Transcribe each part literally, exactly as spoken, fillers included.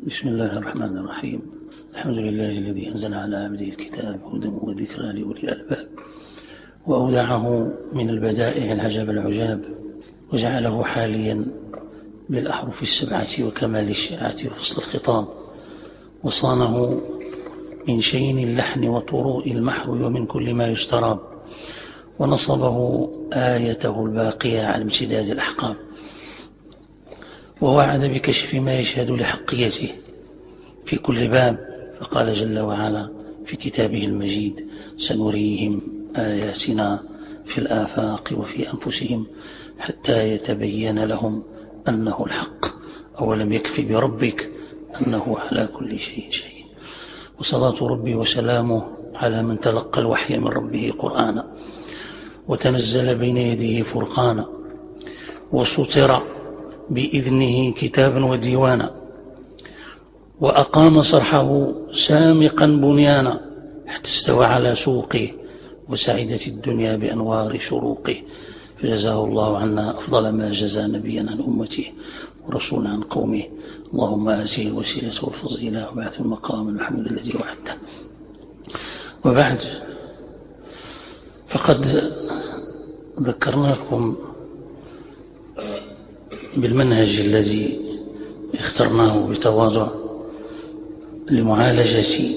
بسم الله الرحمن الرحيم. الحمد لله الذي أنزل على عبده الكتاب هدى وذكرى لأولي الألباب، وأودعه من البدائع العجب العجاب، وجعله حاليا بالأحرف السبعة وكمال الشرعة وفصل الخطاب، وصانه من شين اللحن وطروء المحو ومن كل ما يستراب، ونصبه آيته الباقية على امتداد الأحقاب، ووعد بكشف ما يشهد لحقيته في كل باب، فقال جل وعلا في كتابه المجيد: سنريهم آياتنا في الآفاق وفي أنفسهم حتى يتبين لهم أنه الحق، أولم يكف بربك أنه على كل شيء شهيد. وصلاة ربي وسلامه على من تلقى الوحي من ربه قرآنا، وتنزل بين يديه فرقانا، وسطر بإذنه كتابا وديوانا، وأقام صرحه سامقا بنيانا حتى استوى على سوقه، وسعدت الدنيا بأنوار شروقه، فجزاه الله عنا أفضل ما جزى نبيا عن أمته ورسولا عن قومه. اللهم آته الوسيلة والفضيلة وبعث المقام المحمود الذي وعدته. وبعد، فقد ذكرناكم بالمنهج الذي اخترناه بتواضع لمعالجة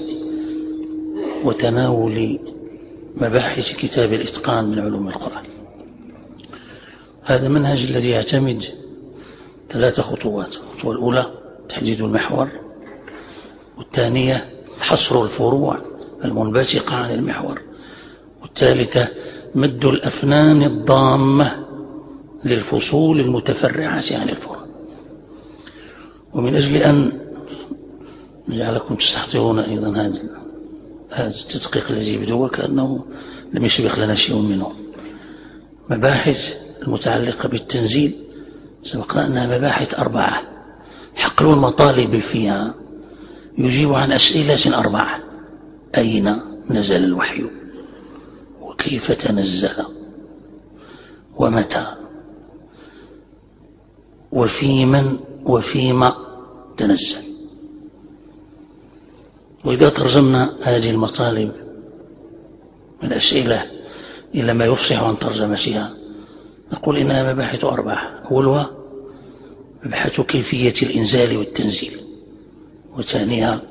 وتناول مباحث كتاب الإتقان من علوم القرآن. هذا المنهج الذي يعتمد ثلاث خطوات: الخطوة الأولى تحديد المحور، والثانية حصر الفروع المنبثقة عن المحور، والثالثة مد الأفنان الضامة للفصول المتفرعة عن الفروع. ومن أجل أن نجعلكم تستحضرون أيضا هذا هذا التدقيق الذي يبدو وكأنه لم يسبق لنا شيء منه، مباحث المتعلقة بالتنزيل سبقنا أنها مباحث أربعة، حقل المطالب فيها يجيب عن أسئلة أربعة: أين نزل الوحي؟ وكيف تنزل؟ ومتى؟ وفي من وفيما تنزل؟ وإذا ترجمنا هذه المطالب من أسئلة إلى ما يفصح عن ترجمتها نقول إنها مباحث أربعة: أولها مبحث كيفية الإنزال والتنزيل، وثانيها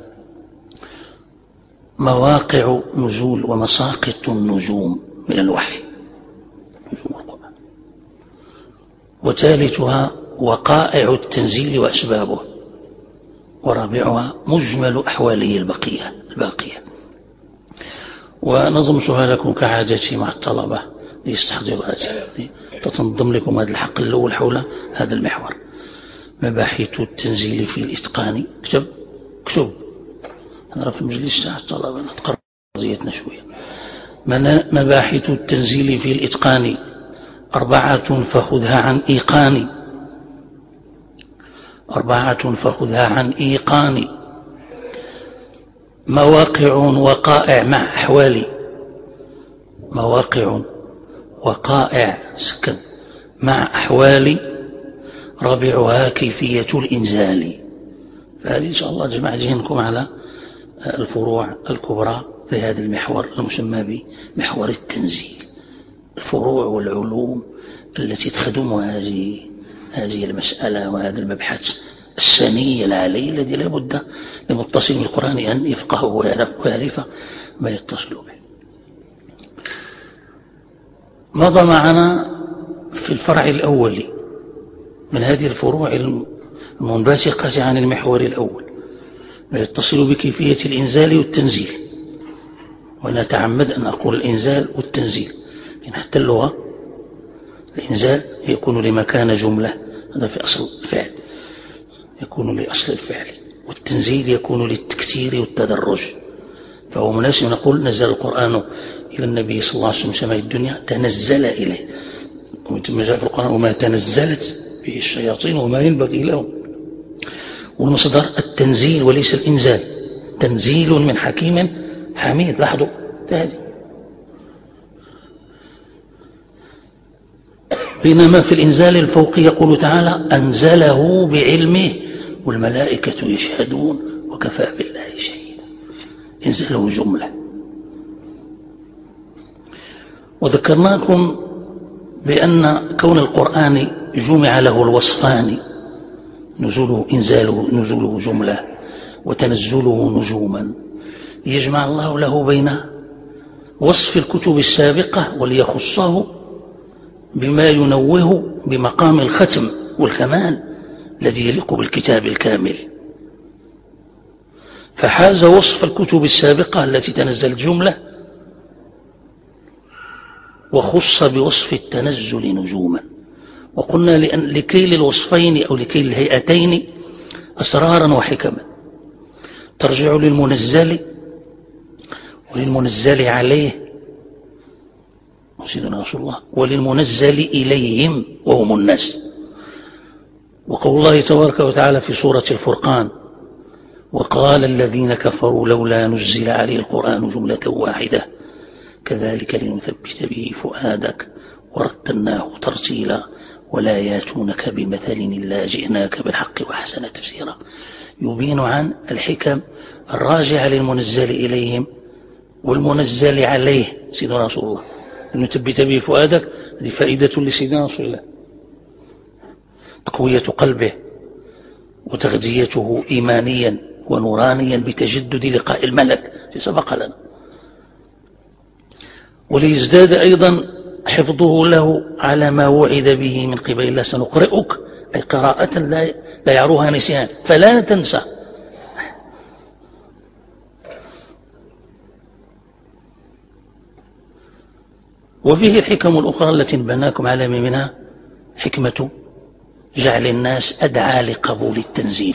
مواقع نزول ومساقط النجوم من الوحي، نجوم القرآن، وثالثها وقائع التنزيل وأسبابه، ورابعها مجمل أحواله البقية الباقية. ونظمتها لكم كعادتي مع الطلبة ليستحضروا هذه، تتنظم لكم هذا الحق الأول حول هذا المحور: مباحث التنزيل في الإتقان. اكتب اكتب أنا في المجلس تاع الطلبة نتقرب قضيتنا شوية. مباحث التنزيل في الإتقان أربعة فخذها عن إيقان، أربعة فخذها عن إيقان: مواقع وقائع مع أحوال، مواقع وقائع سكن مع أحوال، رابعها كيفية الإنزال. فهذه إن شاء الله جمع ذهنكم على الفروع الكبرى لهذا المحور المسمى بمحور التنزيل، الفروع والعلوم التي تخدم هذه هذه المسألة وهذا المبحث السني العالي الذي لا بد لمتصل بالقرآن أن يفقهه ويعرف, ويعرف ما يتصل به. مضى معنا في الفرع الأول من هذه الفروع المنبثقة عن المحور الأول ما يتصل بكيفية الإنزال والتنزيل، ونتعمد أن أقول الإنزال والتنزيل، لأن حتى اللغة الإنزال يكون لمكان جملة، هذا في أصل الفعل، يكون لأصل الفعل، والتنزيل يكون للتكتير والتدرج. فهو مناسب نقول نزل القرآن إلى النبي صلى الله عليه وسلم سماء الدنيا، تنزل إليه، ومن جاء في القرآن: وما تنزلت به الشياطين وما ينبغي لهم. والمصدر التنزيل وليس الإنزال، تنزيل من حكيم حميد. لاحظوا هذه. بينما في الإنزال الفوقي يقول تعالى: أنزله بعلمه والملائكة يشهدون وكفى بالله شهيدا. إنزاله جملة. وذكرناكم بأن كون القرآن جمع له الوصفان، نزوله إنزاله نزوله جملة وتنزله نجوما، ليجمع الله له بين وصف الكتب السابقة وليخصه بما ينوه بمقام الختم والكمال الذي يليق بالكتاب الكامل. فحاز وصف الكتب السابقة التي تنزلت جملة، وخص بوصف التنزل نجوما. وقلنا لأن لكي للوصفين أو لكي الهيئتين أسرارا وحكما ترجع للمنزل وللمنزل عليه سيدنا رسول الله، وللمنزل إليهم وهم الناس. وقول الله تبارك وتعالى في سورة الفرقان: وقال الذين كفروا لولا نزل عليه القرآن جملة واحدة كذلك لنثبت به فؤادك ورتلناه ترتيلا ولا ياتونك بمثل إلا جئناك بالحق وأحسن تفسيرا. يبين عن الحكم الراجعة للمنزل إليهم والمنزل عليه سيدنا رسول الله، لنثبت به فؤادك. هذه فائدة لسيدنا رسول الله، تقوية قلبه وتغذيته إيمانيا ونورانيا بتجدد لقاء الملك في سبق لنا، وليزداد أيضا حفظه له على ما وعد به من قبل الله: سنقرئك، أي قراءة لا لا يعروها نسيان فلا تنسى. وفيه الحكم الأخرى التي نبناكم على منها حكمة جعل الناس أدعى لقبول التنزيل.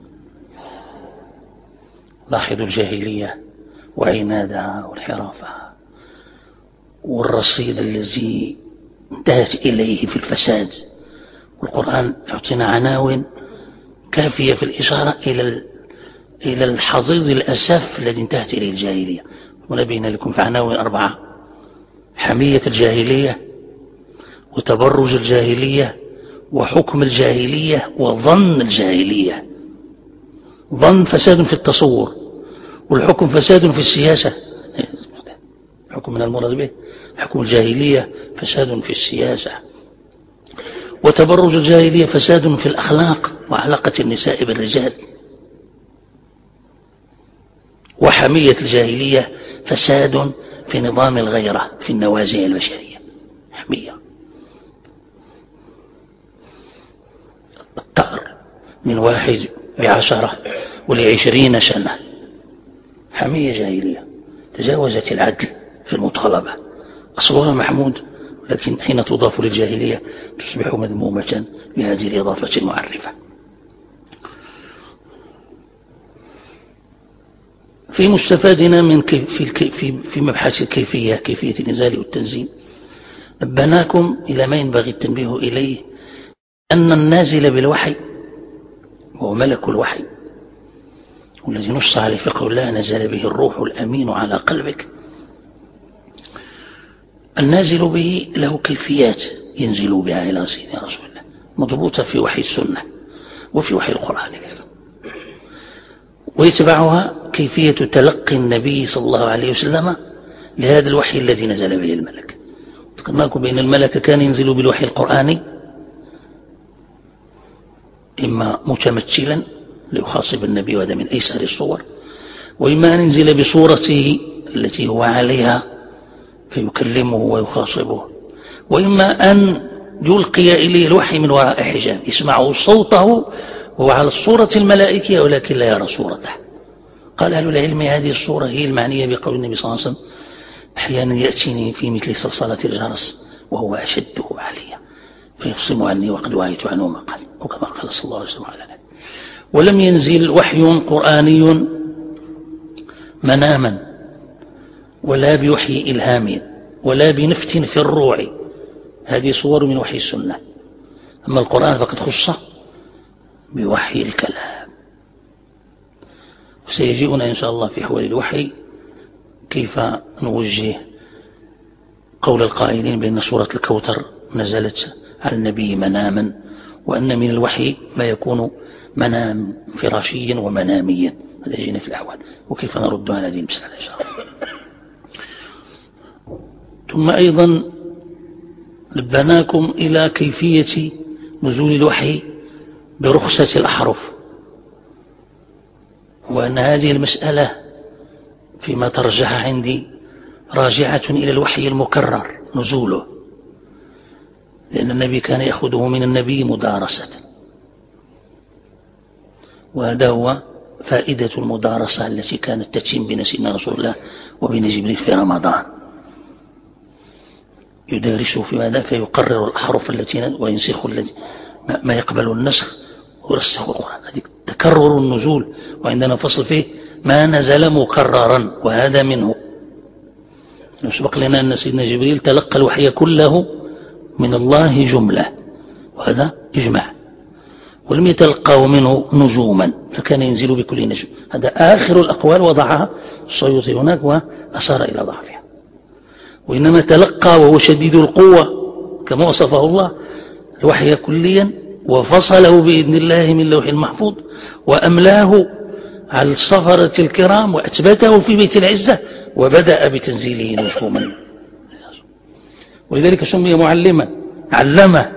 لاحظوا الجاهلية وعنادها وانحرافها والرصيد الذي انتهت إليه في الفساد، والقرآن يعطينا عناوين كافية في الإشارة إلى إلى الحضيض الأسف الذي انتهت إليه الجاهلية. ونبينا لكم في عناوين أربعة: حمية الجاهلية، وتبرج الجاهلية، وحكم الجاهلية، وظن الجاهلية. ظن فساد في التصور، والحكم فساد في السياسة. حكم من المراد به حكم الجاهلية فساد في السياسة، وتبرج الجاهلية فساد في الأخلاق وعلاقة النساء بالرجال، وحمية الجاهلية فساد في نظام الغيرة في النوازع البشرية. حمية الطهر من واحد بعشرة ولعشرين سنة، حمية جاهلية تجاوزت العدل في المطالبة. أصلها محمود، لكن حين تضاف للجاهلية تصبح مذمومة بهذه الإضافة المعرفة. في مستفادنا من كيف في, في, في مبحث الكيفية، كيفية الإنزال والتنزيل، نبهناكم إلى ما ينبغي التنبيه إليه: أن النازل بالوحي وهو ملك الوحي والذي نص عليه في قول الله: نزل به الروح الأمين على قلبك. النازل به له كيفيات ينزل بها إلى سيدنا رسول الله، مضبوطة في وحي السنة وفي وحي القرآن، ويتبعها كيفية تلقي النبي صلى الله عليه وسلم لهذا الوحي الذي نزل به الملك. ذكرناكم بأن الملك كان ينزل بالوحي القرآني إما متمثلا ليخاصب النبي، وهذا من أيسر الصور، وإما أن ينزل بصورته التي هو عليها فيكلمه ويخاصبه، وإما أن يلقي إليه الوحي من وراء حجاب يسمعه صوته وهو على الصورة الملائكية ولكن لا يرى صورته. قال أهل العلم: هذه الصورة هي المعنية بقول النبي صلى الله عليه وسلم: أحيانا يأتيني في مثل صلصلة الجرس وهو أشده علي فيفصم عني وقد وعيت عنه ما قال، وكما قال صلى الله عليه وسلم على ذلك. ولم ينزل وحي قرآني مناما ولا بوحي إلهام ولا بنفت في الروع، هذه صور من وحي السنة. أما القرآن فقد خص بوحي الكلام. وسيجيئنا إن شاء الله في حوال الوحي كيف نوجه قول القائلين بأن سورة الكوثر نزلت على النبي مناما، وأن من الوحي ما يكون منام فراشيا ومناميا. هذا يجينا في الأحوال وكيف نرد على هذه المسألة إن شاء الله. ثم أيضا نبهناكم إلى كيفية نزول الوحي برخصة الأحرف، وأن هذه المسألة فيما ترجح عندي راجعة إلى الوحي المكرر نزوله، لأن النبي كان يأخذه من النبي مدارسة، وهذا هو فائدة المدارسة التي كانت تتم بين سيدنا رسول الله وبين جبريل في رمضان. يدارسه في ماذا؟ فيقرر الأحرف التي وينسخ التي ما يقبل النسخ ويرسخ القرآن. هذه تكرر النزول، وعندنا فصل فيه ما نزل مكررا، وهذا منه. يسبق لنا أن سيدنا جبريل تلقى الوحي كله من الله جملة، وهذا إجماع، ولم يتلقاه منه نجوما، فكان ينزل بكل نجم. هذا آخر الأقوال وضعها السيوطي هناك وأشار إلى ضعفها. وإنما تلقى وهو شديد القوة كما وصفه الله الوحي كليا، وفصله بإذن الله من لوح المحفوظ، وأملاه على الصفرة الكرام، وأثبته في بيت العزة، وبدأ بتنزيله نجوما. ولذلك سمي معلما، علمه،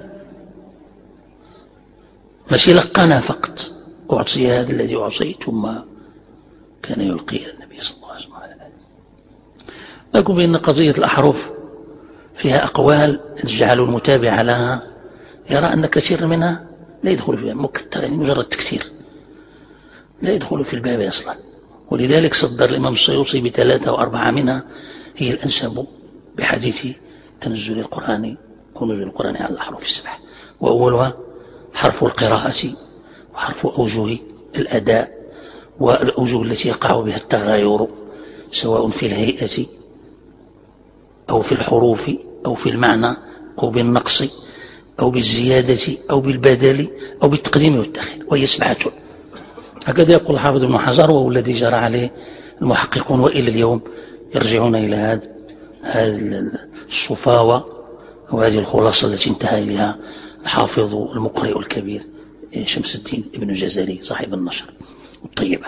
ماشي لقنا فقط. أعطي هذا الذي أعطيت، ثم كان يلقي إلى النبي صلى الله عليه وسلم. لكم بأن قضية الأحرف فيها أقوال تجعل المتابع لها يرى أن كثير منها لا يدخل فيها، مكتر، يعني مجرد تكتير، لا يدخل في الباب أصلا. ولذلك صدر الإمام السيوطي بثلاثة وأربعة منها هي الأنسب بحديث تنزل القرآن ونزول القرآن على الأحرف السبع، وأولها حرف القراءة وحرف أوجه الأداء والأوجه التي يقع بها التغاير، سواء في الهيئة أو في الحروف أو في المعنى أو بالنقص أو بالزيادة أو بالبدل أو بالتقديم والتأخير، وهي سبعة. هكذا يقول الحافظ ابن حجر، وهو الذي جرى عليه المحققون وإلى اليوم يرجعون إلى هذا هذه الصفاوة وهذه الخلاصة التي انتهى إليها الحافظ المقرئ الكبير شمس الدين ابن الجزري صاحب النشر الطيبة.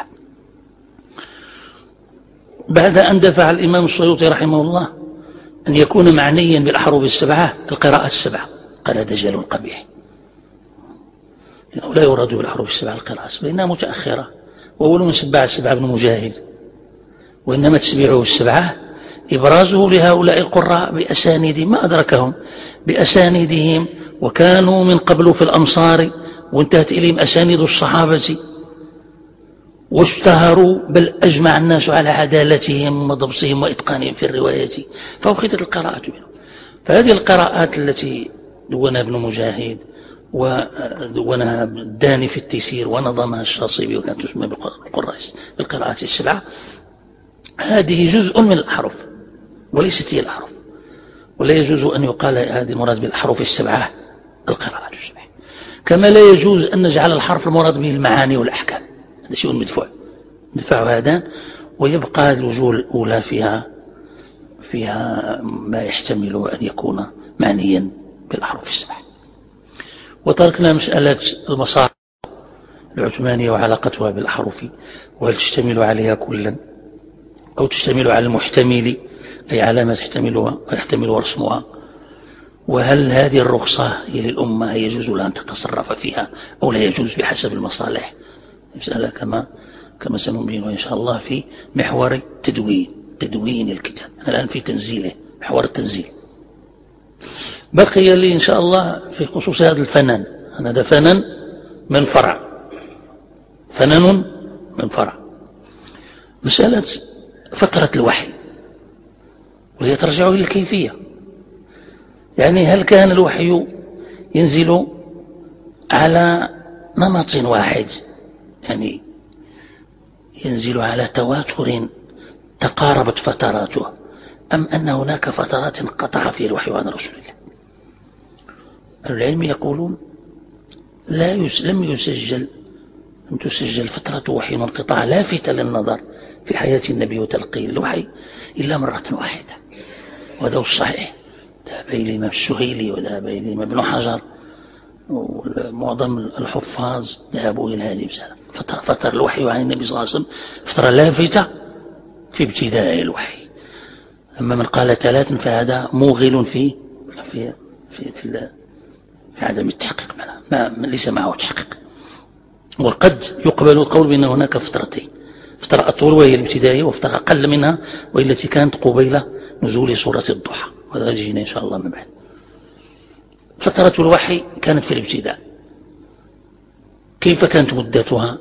بعد أن دفع الإمام السيوطي رحمه الله أن يكون معنيا بالأحرف السبعة القراءة السبعة، قال هذا دجال قبيح، لأنه لا يراد بالأحرف السبعة القراءة السبعة، لأنها متأخرة، وأول من سبع السبعة ابن مجاهد، وإنما تسبيعه السبعة إبرازه لهؤلاء القراء بأسانيد ما أدركهم بأسانيدهم، وكانوا من قبل في الأمصار وانتهت إليهم أسانيد الصحابة، واشتهروا، بل أجمع الناس على عدالتهم وضبطهم وإتقانهم في الرواية، فأخذت القراءة منهم. فهذه القراءات التي دونها ابن مجاهد ودونها الداني في التيسير ونظمها الشاطبي وكانت تسمى بالقراءات السبعة، هذه جزء من الأحرف وليست هي الأحرف، ولا يجوز أن يقال هذه المراد بالأحرف السبعة القراءات السبعة، كما لا يجوز أن نجعل الحرف المراد به المعاني والأحكام، هذا شيء مدفوع ندفع هذا، ويبقى الوجوه الأولى فيها فيها ما يحتمل أن يكون معنيا بالأحرف السبعة. وتركنا مسألة المصارف العثمانية وعلاقتها بالأحرف، وهل تشتمل عليها كلا أو تشتمل على المحتمل، أي على ما تحتملها ويحتملها رسمها، وهل هذه الرخصة هي للأمة يجوز لها أن تتصرف فيها أو لا يجوز بحسب المصالح. مسألة كما كما سنبينها إن شاء الله في محور تدوين تدوين الكتاب، الآن في تنزيله، محور التنزيل. بقي لي إن شاء الله في خصوص هذا الفنان، هذا فنان من فرع، فنان من فرع مسألة فترة الوحي، وهي ترجع إلى الكيفية. يعني هل كان الوحي ينزل على نمط واحد، يعني ينزل على تواتر تقاربت فتراته، أم أن هناك فترات انقطع فيها الوحي عن رسول الله؟ العلم يقولون لا يس لم يسجل لم تسجل فترة وحي وانقطاع لافتة للنظر في حياة النبي وتلقي الوحي إلا مرة واحدة، وهذا الصحيح. ذهب إليه الإمام السهيلي وذهب إليه ابن حجر ومعظم الحفاظ ذهبوا إلى هذه المسألة. فترة الوحي عن النبي صلى الله عليه وسلم فترة لافتة في ابتداء الوحي. أما من قال ثلاثا فهذا موغل في في في في, في عدم التحقيق معنا، ما ليس معه تحقيق. وقد يقبل القول بأن هناك فترتين، فترة أطول وهي الابتدائية، وفترة أقل منها وهي التي كانت قبيل نزول سورة الضحى، وهذا يجينا إن شاء الله من بعد. فترة الوحي كانت في الابتداء. كيف كانت مدتها؟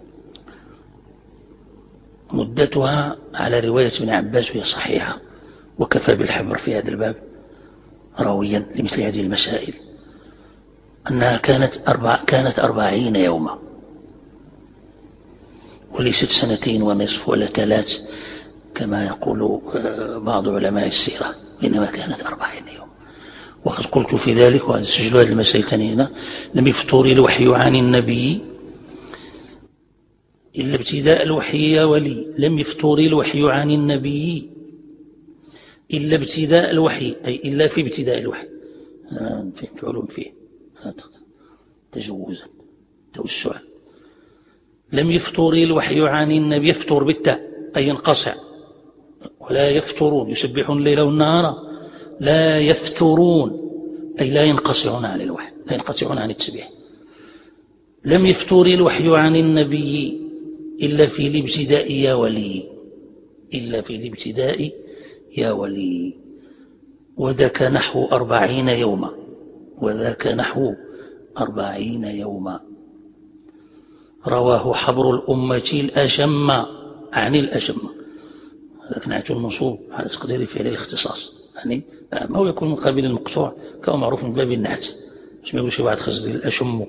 مدتها على رواية ابن عباس وهي صحيحة، وكفى بالحبر في هذا الباب راويا لمثل هذه المسائل، أنها كانت أربع كانت أربعين يوما، وليست سنتين ونصف ولا ثلاث كما يقول بعض علماء السيرة، إنما كانت أربعين يوم. وقد قلت في ذلك، وسجلوا هذه المسائل هنا: لم يفتر الوحي عن النبي إلا ابتداء الوحي يا ولي، لم يفتر الوحي عن النبي إلا ابتداء الوحي، أي إلا في ابتداء الوحي. في علوم فيه تجوزا توسعا. لم يفتر الوحي عن النبي، يفتر بالتاء أي ينقصع، ولا يفترون يسبحون الليل والنهار، لا يفترون أي لا ينقصعون عن الوحي، لا ينقطعون عن التسبيح. لم يفتر الوحي عن النبي إلا في الابتداء يا ولي، إلا في الابتداء يا ولي، وذاك نحو أربعين يوما، وذاك نحو أربعين يوما. رواه حبر الأمة الأشم عن الأشم، هذاك نعت المنصوب على تقدير فعل الاختصاص، يعني ما هو يكون من قبيل المقطوع كما معروف من باب النعت، مش ما يقول شي واحد خرج الأشم.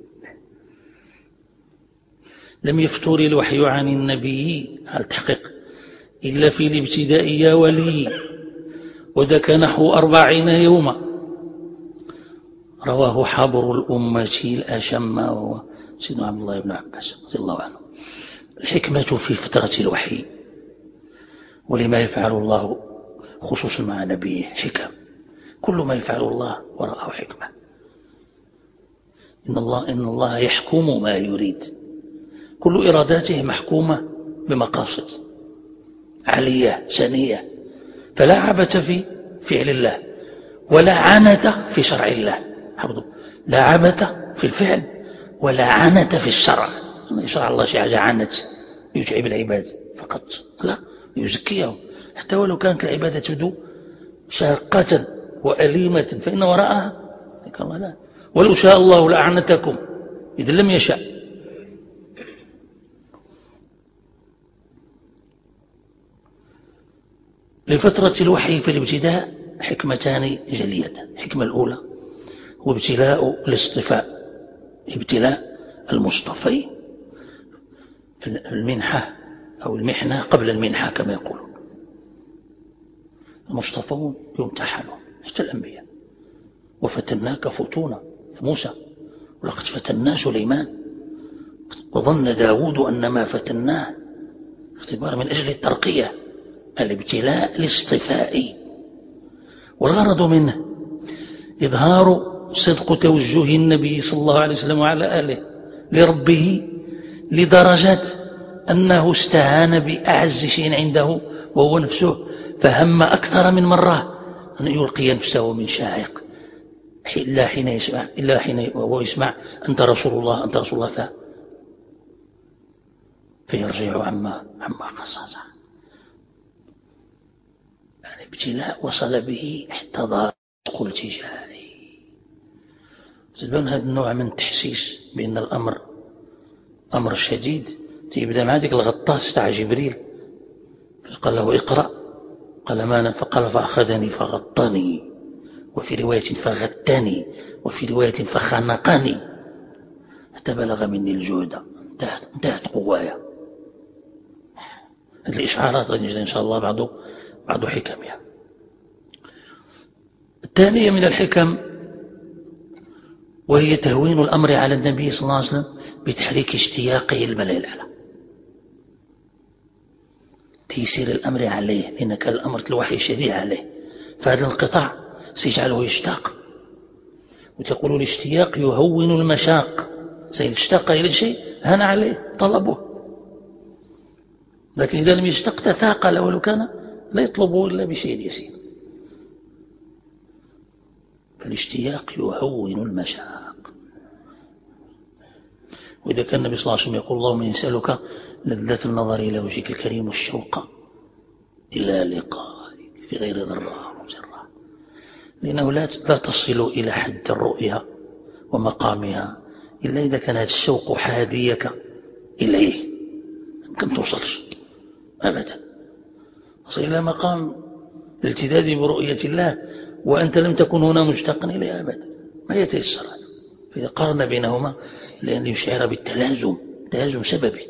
لم يفتر الوحي عن النبي على التحقيق إلا في الابتداء يا ولي، وذاك نحو أربعين يوما. رواه حبر الأمة الأشم وهو سيدنا عبد الله بن عباس رضي الله عنه. الحكمة في فترة الوحي ولما يفعل الله خصوصا مع نبيه حكم، كل ما يفعل الله وراءه حكمة. إن الله إن الله يحكم ما يريد، كل إراداته محكومة بمقاصد عالية سنية، فلا عبث في فعل الله ولا عنت في شرع الله. حفظوا، لا عبث في الفعل ولا عنت في الشرع. يشرع الله شيء حاجة عنت يتعب العباد فقط، لا، يزكيهم حتى ولو كانت العبادة تبدو شاقة وأليمة فإن وراءها الله لا. ولو شاء الله لأعنتكم إذا لم يشاء. لفترة الوحي في الابتداء حكمتان جليتان. الحكمة الأولى هو ابتلاء الاصطفاء، ابتلاء المصطفين في المنحة أو المحنة قبل المنحة كما يقولون. المصطفون يمتحنون حتى الأنبياء، وفتناك فتونا في موسى، ولقد فتنا سليمان وظن داود أن ما فتناه اختبار من أجل الترقية، الابتلاء الاصطفائي، والغرض منه إظهار صدق توجه النبي صلى الله عليه وسلم وعلى آله لربه لدرجة أنه استهان بأعز شيء عنده وهو نفسه، فهم أكثر من مرة أن يلقي نفسه من شاهق إلا حين يسمع إلا حين وهو يسمع أنت رسول الله أنت رسول الله ف... فيرجع عما عما قصص. يعني ابتلاء وصل به حتى ضاق التجاري. تبان هذا النوع من التحسيس بأن الأمر أمر شديد. تيبدا مع ذيك الغطاس تاع جبريل، قال له اقرأ، قال ما، فقال فأخذني فغطني، وفي رواية فغتني، وفي رواية فخنقني حتى بلغ مني الجهد، انتهت, انتهت قوايا. هذه الإشعارات غادي إن شاء الله بعض بعض حكمها. الثانية من الحكم وهي تهوين الأمر على النبي صلى الله عليه وسلم بتحريك اشتياقه الملأ الأعلى، تيسير الأمر عليه، لأن كان الأمر الوحي شديد عليه، فهذا الانقطاع سيجعله يشتاق وتقول الاشتياق يهون المشاق، سيد اشتاق إلى شيء هان عليه طلبه، لكن إذا لم يشتق تثاقل ولو كان لا يطلبه إلا بشيء يسير. فالاشتياق يهون المشاق. وإذا كان النبي صلى الله عليه وسلم يقول اللهم يسألك لذة النظر إلى وجهك الكريم والشوق إلى لقائك في غير ضراء وجراء، لأنه لا تصل إلى حد الرؤيا ومقامها إلا إذا كان هذا الشوق حاديك إليه، يمكن توصلش أبدا، تصل إلى مقام الالتذاذ برؤية الله وأنت لم تكن هنا مشتاقا إليه أبدا، ما يتيسر هذا. فإذا قارن بينهما لأن يشعر بالتلازم، تلازم سببي.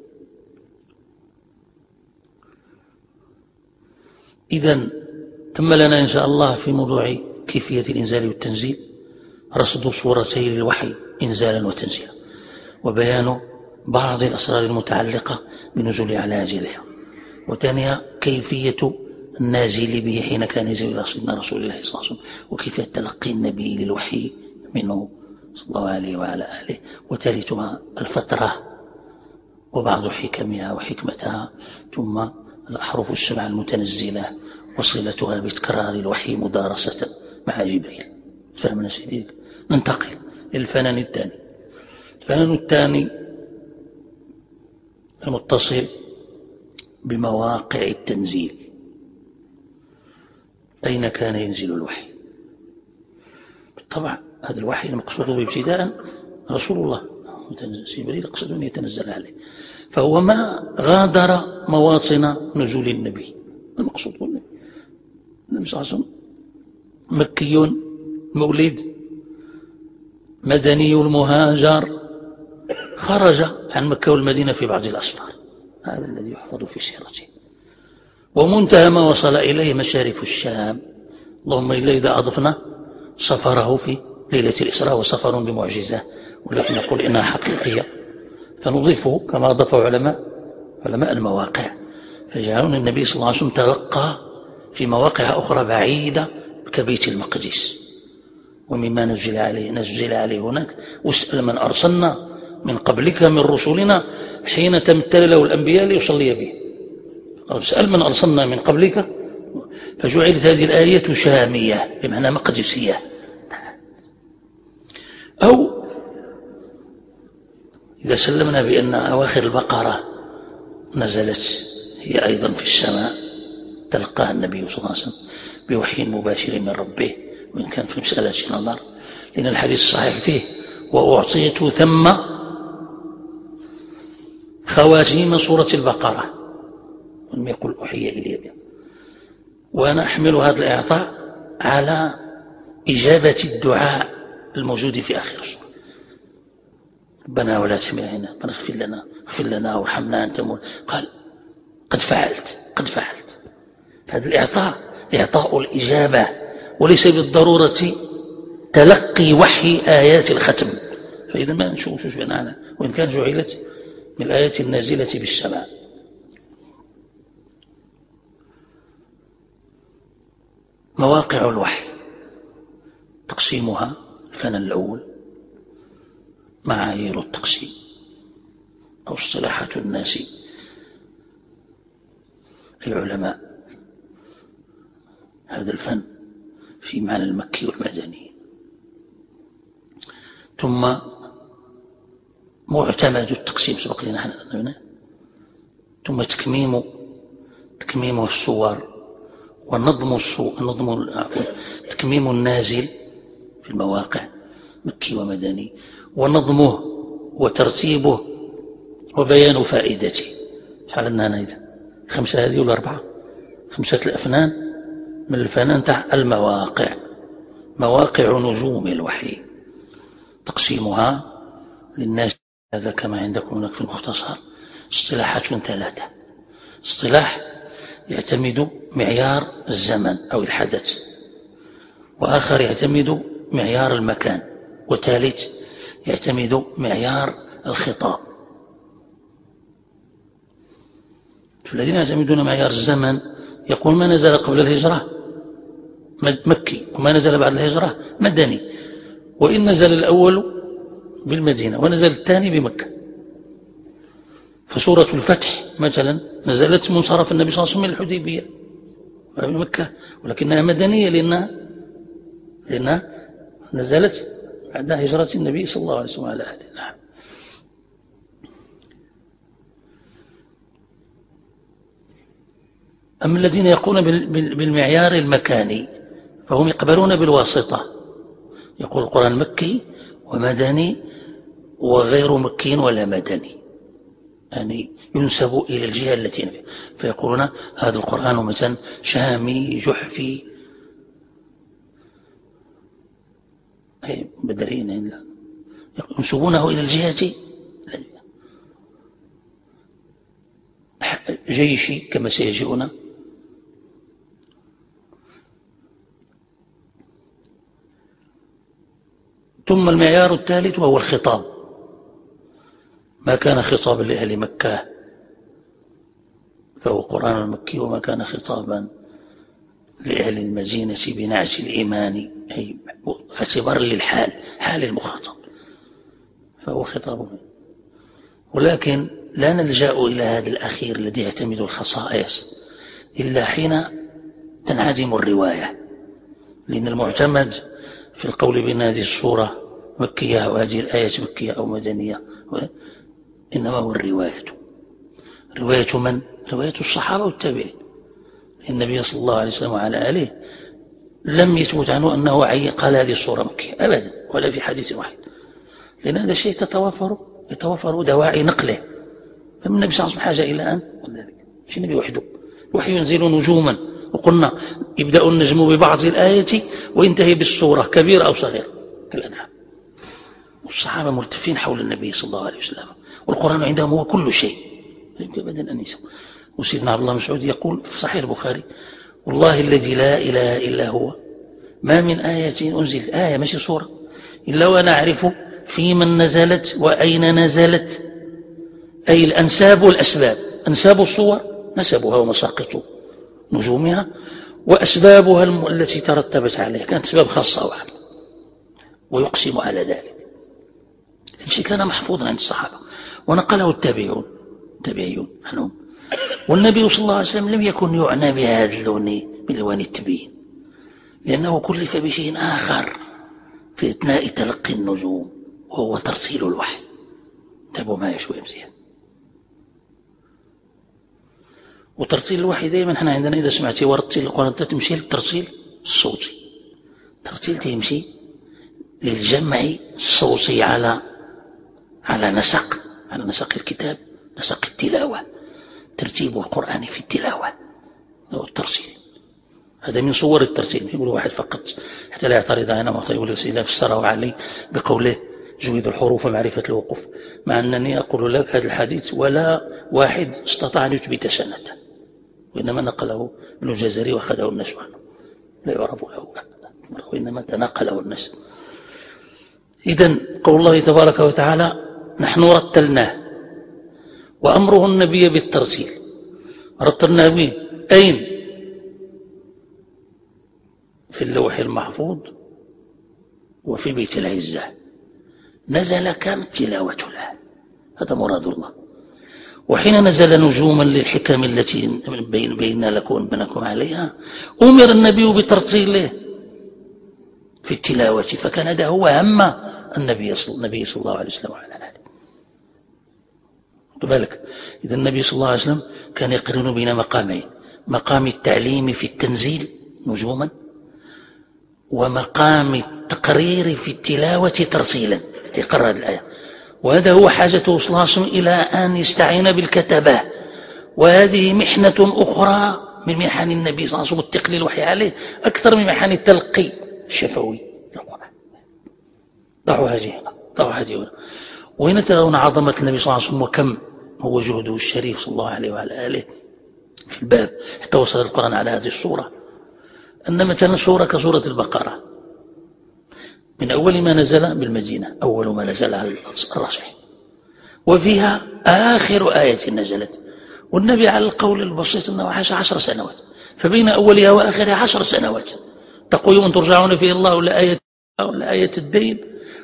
إذن تم لنا إن شاء الله في موضوع كيفية الإنزال والتنزيل رصد صورتي للوحي إنزالا وتنزيلا، وبيان بعض الأسرار المتعلقة بنزول على أجلها، وثانيا كيفية النازل به حين كان ينزل إلى سيدنا رسول الله صلى الله عليه وسلم، وكيفية تلقي النبي للوحي منه صلى الله عليه وعلى آله، وثالثها الفترة وبعض حكمها وحكمتها، ثم الأحرف السبعة المتنزلة وصلتها بتكرار الوحي مدارسة مع جبريل. فهمنا سيدي؟ ننتقل للفنان الثاني. الفنان الثاني المتصل بمواقع التنزيل، أين كان ينزل الوحي؟ طبعا هذا الوحي المقصود به ابتداء رسول الله، جبريل قصد أن يتنزل عليه، فهو ما غادر مواطن نزول النبي. المقصود به النبي صلى الله عليه وسلم مكي مولد مدني المهاجر، خرج عن مكة والمدينة في بعض الأسفار، هذا الذي يحفظ في سيرته، ومنتهى ما وصل إليه مشارف الشام، اللهم إلا إذا أضفنا سفره في ليلة الإسراء وسفر بمعجزة، ولكن نقول إنها حقيقية فنضيفه كما أضاف علماء علماء المواقع، فيجعلون النبي صلى الله عليه وسلم تلقى في مواقع أخرى بعيدة كبيت المقدس، ومما نزل عليه نزل عليه هناك واسأل من أرسلنا من قبلك من رسلنا حين تمثل له الأنبياء ليصلي به، قال اسأل من أرسلنا من قبلك، فجعلت هذه الآية شامية بمعنى مقدسية. أو إذا سلمنا بأن أواخر البقرة نزلت هي أيضا في السماء، تلقاها النبي صلى الله عليه وسلم بوحي مباشر من ربه، وإن كان في المسألة نظر، لأن الحديث الصحيح فيه وأعطيت ثم خواتيم سورة البقرة، ولم يقل أحيي إلي بها. وأنا أحمل هذا الإعطاء على إجابة الدعاء الموجود في آخر السورة، ربنا ولا تحمل علينا، ربنا اغفر لنا اغفر لنا وارحمنا أنت مول. قال قد فعلت قد فعلت. هذا الإعطاء إعطاء الإجابة، وليس بالضرورة تلقي وحي آيات الختم، فإذا ما نشوفش بنانا، وإن كان جعلت من الآيات النازلة بالسماء. مواقع الوحي تقسيمها الفن الأول معايير التقسيم أو اصطلاحات الناس أي علماء هذا الفن في معنى المكي والمدني، ثم معتمد التقسيم سبق لنا احنا، ثم تكميم تكميم الصور ونظم الصور النظم تكميم النازل في المواقع مكي ومدني، ونظمه وترتيبه وبيان فائدته. فعلنا هنا إذن خمسة هذه ولا أربعة؟ خمسة الأفنان من الفنان تاع المواقع، مواقع نجوم الوحي تقسيمها للناس. هذا كما عندكم هناك في المختصر اصطلاحات ثلاثة: اصطلاح يعتمد معيار الزمن أو الحدث، وآخر يعتمد معيار المكان، وثالث يعتمد معيار الخطاب. فالذين يعتمدون معيار الزمن يقول ما نزل قبل الهجرة مكي، وما نزل بعد الهجرة مدني، وإن نزل الأول بالمدينة ونزل الثاني بمكة. فسورة الفتح مثلا نزلت منصرف النبي صلى الله عليه وسلم من الحديبية من مكة، ولكنها مدنية لأنها لأنها نزلت بعد هجرة النبي صلى الله عليه وسلم وعلى آله. نعم. أما الذين يقولون بالمعيار المكاني فهم يقبلون بالواسطة، يقول القرآن مكي ومدني وغير مكي ولا مدني، يعني ينسب إلى الجهة التي فيها، فيقولون هذا القرآن مثلا شامي جحفي أي بدرين، ينسبونه إلى الجهة جيشي كما سيجيئنا. ثم المعيار الثالث وهو الخطاب، ما كان خطابا لأهل مكة فهو قرآن مكي، وما كان خطابا لأهل المدينة بنعش الإيمان أي اعتبارا للحال حال المخاطب فهو خطاب. ولكن لا نلجأ إلى هذا الأخير الذي يعتمد الخصائص إلا حين تنعدم الرواية، لأن المعتمد في القول بأن هذه السورة مكية وهذه الآية مكية أو مدنية إنما هو الرواية. رواية من؟ رواية الصحابة والتابعين. النبي صلى الله عليه وسلم وعلى آله لم يثبت عنه أنه قال هذه السورة مكية أبدا ولا في حديث واحد، لأن هذا الشيء تتوافر يتوافر دواعي نقله. فمن النبي صلى الله عليه وسلم حاجة إلى أن مش النبي وحده، الوحي ينزل نجوما، وقلنا يبدأ النجم ببعض الآية وينتهي بالسورة كبيرة أو صغيرة كالأنعام. والصحابة ملتفين حول النبي صلى الله عليه وسلم، والقرآن عندهم هو كل شيء لا يمكن أبدا أن يسوى. وسيدنا عبد الله بن مسعود يقول في صحيح البخاري والله الذي لا إله إلا هو ما من آية أنزلت آية ماشي سورة إلا وأنا أعرف في من نزلت وأين نزلت، أي الأنساب والأسباب. أنساب الصور نسبها ومساقط نجومها، وأسبابها التي ترتبت عليها كانت أسباب خاصة وعامة، ويقسم على ذلك. الشيء كان محفوظا عند الصحابة ونقله التابعون التابعيون عنهم. والنبي صلى الله عليه وسلم لم يكن يعنى بهذا اللون من لوان التبيين، لأنه كلف بشيء آخر في إثناء تلقي النجوم وهو ترسيل الوحي. تابعوا معي شوي مزيان. وترسيل الوحي دائما احنا عندنا إذا سمعتي ورتل القرآن تمشي للترسيل الصوتي، الترسيل تمشي للجمع الصوتي على على نسق على نسق الكتاب، نسق التلاوة، ترتيب القرآن في التلاوة هو الترسيل. هذا من صور الترسيل. يقول واحد فقط حتى لا يعترض علينا معطي يقول لا فسره علي بقوله جويد الحروف ومعرفة الوقوف، مع أنني أقول لك هذا الحديث ولا واحد استطاع أن يثبت سنده، وإنما نقله ابن الجزري وأخذه الناس عنه، لا يعرف له وإنما تناقله الناس. إذن قول الله تبارك وتعالى نحن رتلناه، وأمره النبي بالترتيل. رتلناه وين؟ أين؟ في اللوح المحفوظ وفي بيت العزة، نزل كانت تلاوة له، هذا مراد الله. وحين نزل نجوما للحكم التي بينا لكم بنكم عليها أمر النبي بترتيله في التلاوة، فكان هذا هو هم النبي صلى الله عليه وسلم وعلى آله. بالك إذا النبي صلى الله عليه وسلم كان يقرن بين مقامين: مقام التعليم في التنزيل نجوما، ومقام التقرير في التلاوة ترسيلا تقرر الآية. وهذا هو حاجته صلى الله عليه وسلم إلى أن يستعين بالكتبة، وهذه محنة أخرى من محن النبي صلى الله عليه وسلم، التقليل الوحي عليه أكثر من محن التلقي الشفوي للقرآن. ضعوا هذه هنا، ضعوا هذه هنا. وهنا ترون عظمة النبي صلى الله عليه وسلم وكم هو جهده الشريف صلى الله عليه وعلى آله في الباب حتى وصل القرآن على هذه الصورة. أن مثلا سورة كسورة البقرة من أول ما نزل بالمدينة، أول ما نزل على الرشح، وفيها آخر آية نزلت، والنبي على القول البسيط أنه عاش عشر سنوات، فبين أولها وآخرها عشر سنوات. تقول يوم ترجعون فيه الله ولا آية ولا آية الدين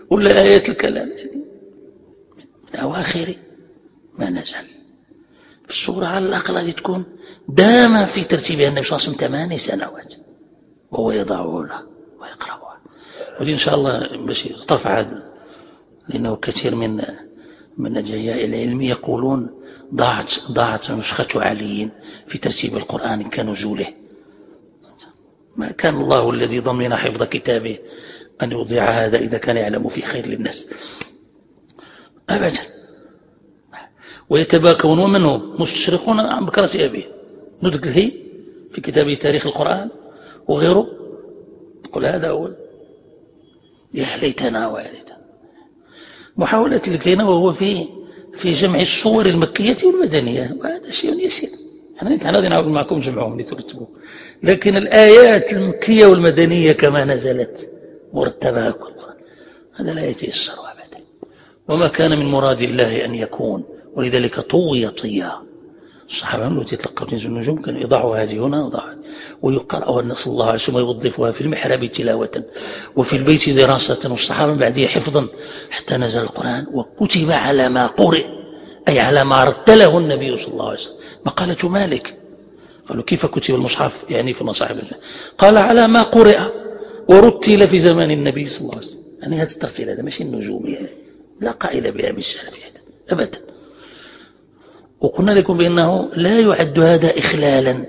ولا آيات الكلام من أواخر ما نزل. في الصورة على الأقل هذه تكون دام في ترتيبها النبي صلى الله عليه وسلم ثماني سنوات وهو يضعها ويقرأها. ودي إن شاء الله باش يرتفع هذا، لأنه كثير من من أدعياء العلم يقولون ضاعت ضاعت نسخة علي في ترتيب القرآن كنزوله. ما كان الله الذي ضمن حفظ كتابه أن يضيع هذا إذا كان يعلم في خير للناس أبدا. ويتباكون ومنه مستشرقون عن بكرة أبيه. ندقه في كتابه تاريخ القرآن وغيره يقول هذا أول. يا ليتنا ويا ليتنا. محاولة لكينا وهو في في جمع الصور المكية والمدنية، وهذا شيء يسير. احنا نحن نعاود معكم جمعهم لترتبوا، لكن الآيات المكية والمدنية كما نزلت مرتبة هذا لا يتيسر أبدا، وما كان من مراد الله أن يكون، ولذلك طوي طيا. الصحابة من يتلقوا تنزل النجوم كانوا يضعوا هذه هنا وضعوا ويقرأ النبي صلى الله عليه وسلم يوظفها في المحراب تلاوة وفي البيت دراسة، والصحابة بعدها حفظا حتى نزل القرآن وكتب على ما قرئ، أي على ما رتله النبي صلى الله عليه وسلم. مقالة مالك قالوا كيف كتب المصحف يعني في مصاحف؟ قال على ما قرئ ورتل في زمان النبي صلى الله عليه وسلم. يعني هذا الترتيل هذا ماشي النجوم يعني، لا قائل بها بالسلف أبدا. وقلنا لكم بأنه لا يعد هذا إخلالا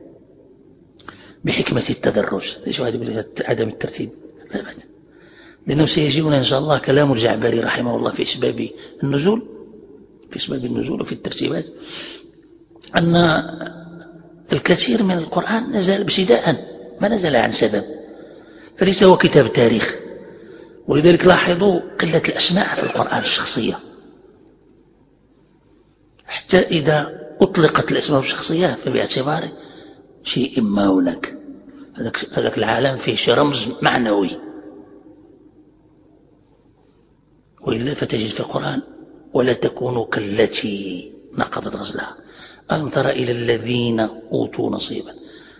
بحكمة التدرج. ليش واحد يقول عدم الترتيب؟ لا أبدا، لأنه سيجينا إن شاء الله كلام الجعبري رحمه الله في أسباب النزول، في أسباب النزول وفي الترتيبات، أن الكثير من القرآن نزل ابتداء ما نزل عن سبب، فليس هو كتاب تاريخ. ولذلك لاحظوا قلة الأسماء في القرآن الشخصية، حتى إذا أطلقت الأسماء الشخصية فباعتباره شيء ما هناك، هذاك العالم فيه شي رمز معنوي. وإلا فتجد في القرآن ولا تكونوا كالتي نقضت غزلها ألم تر إلى الذين أوتوا نصيبا.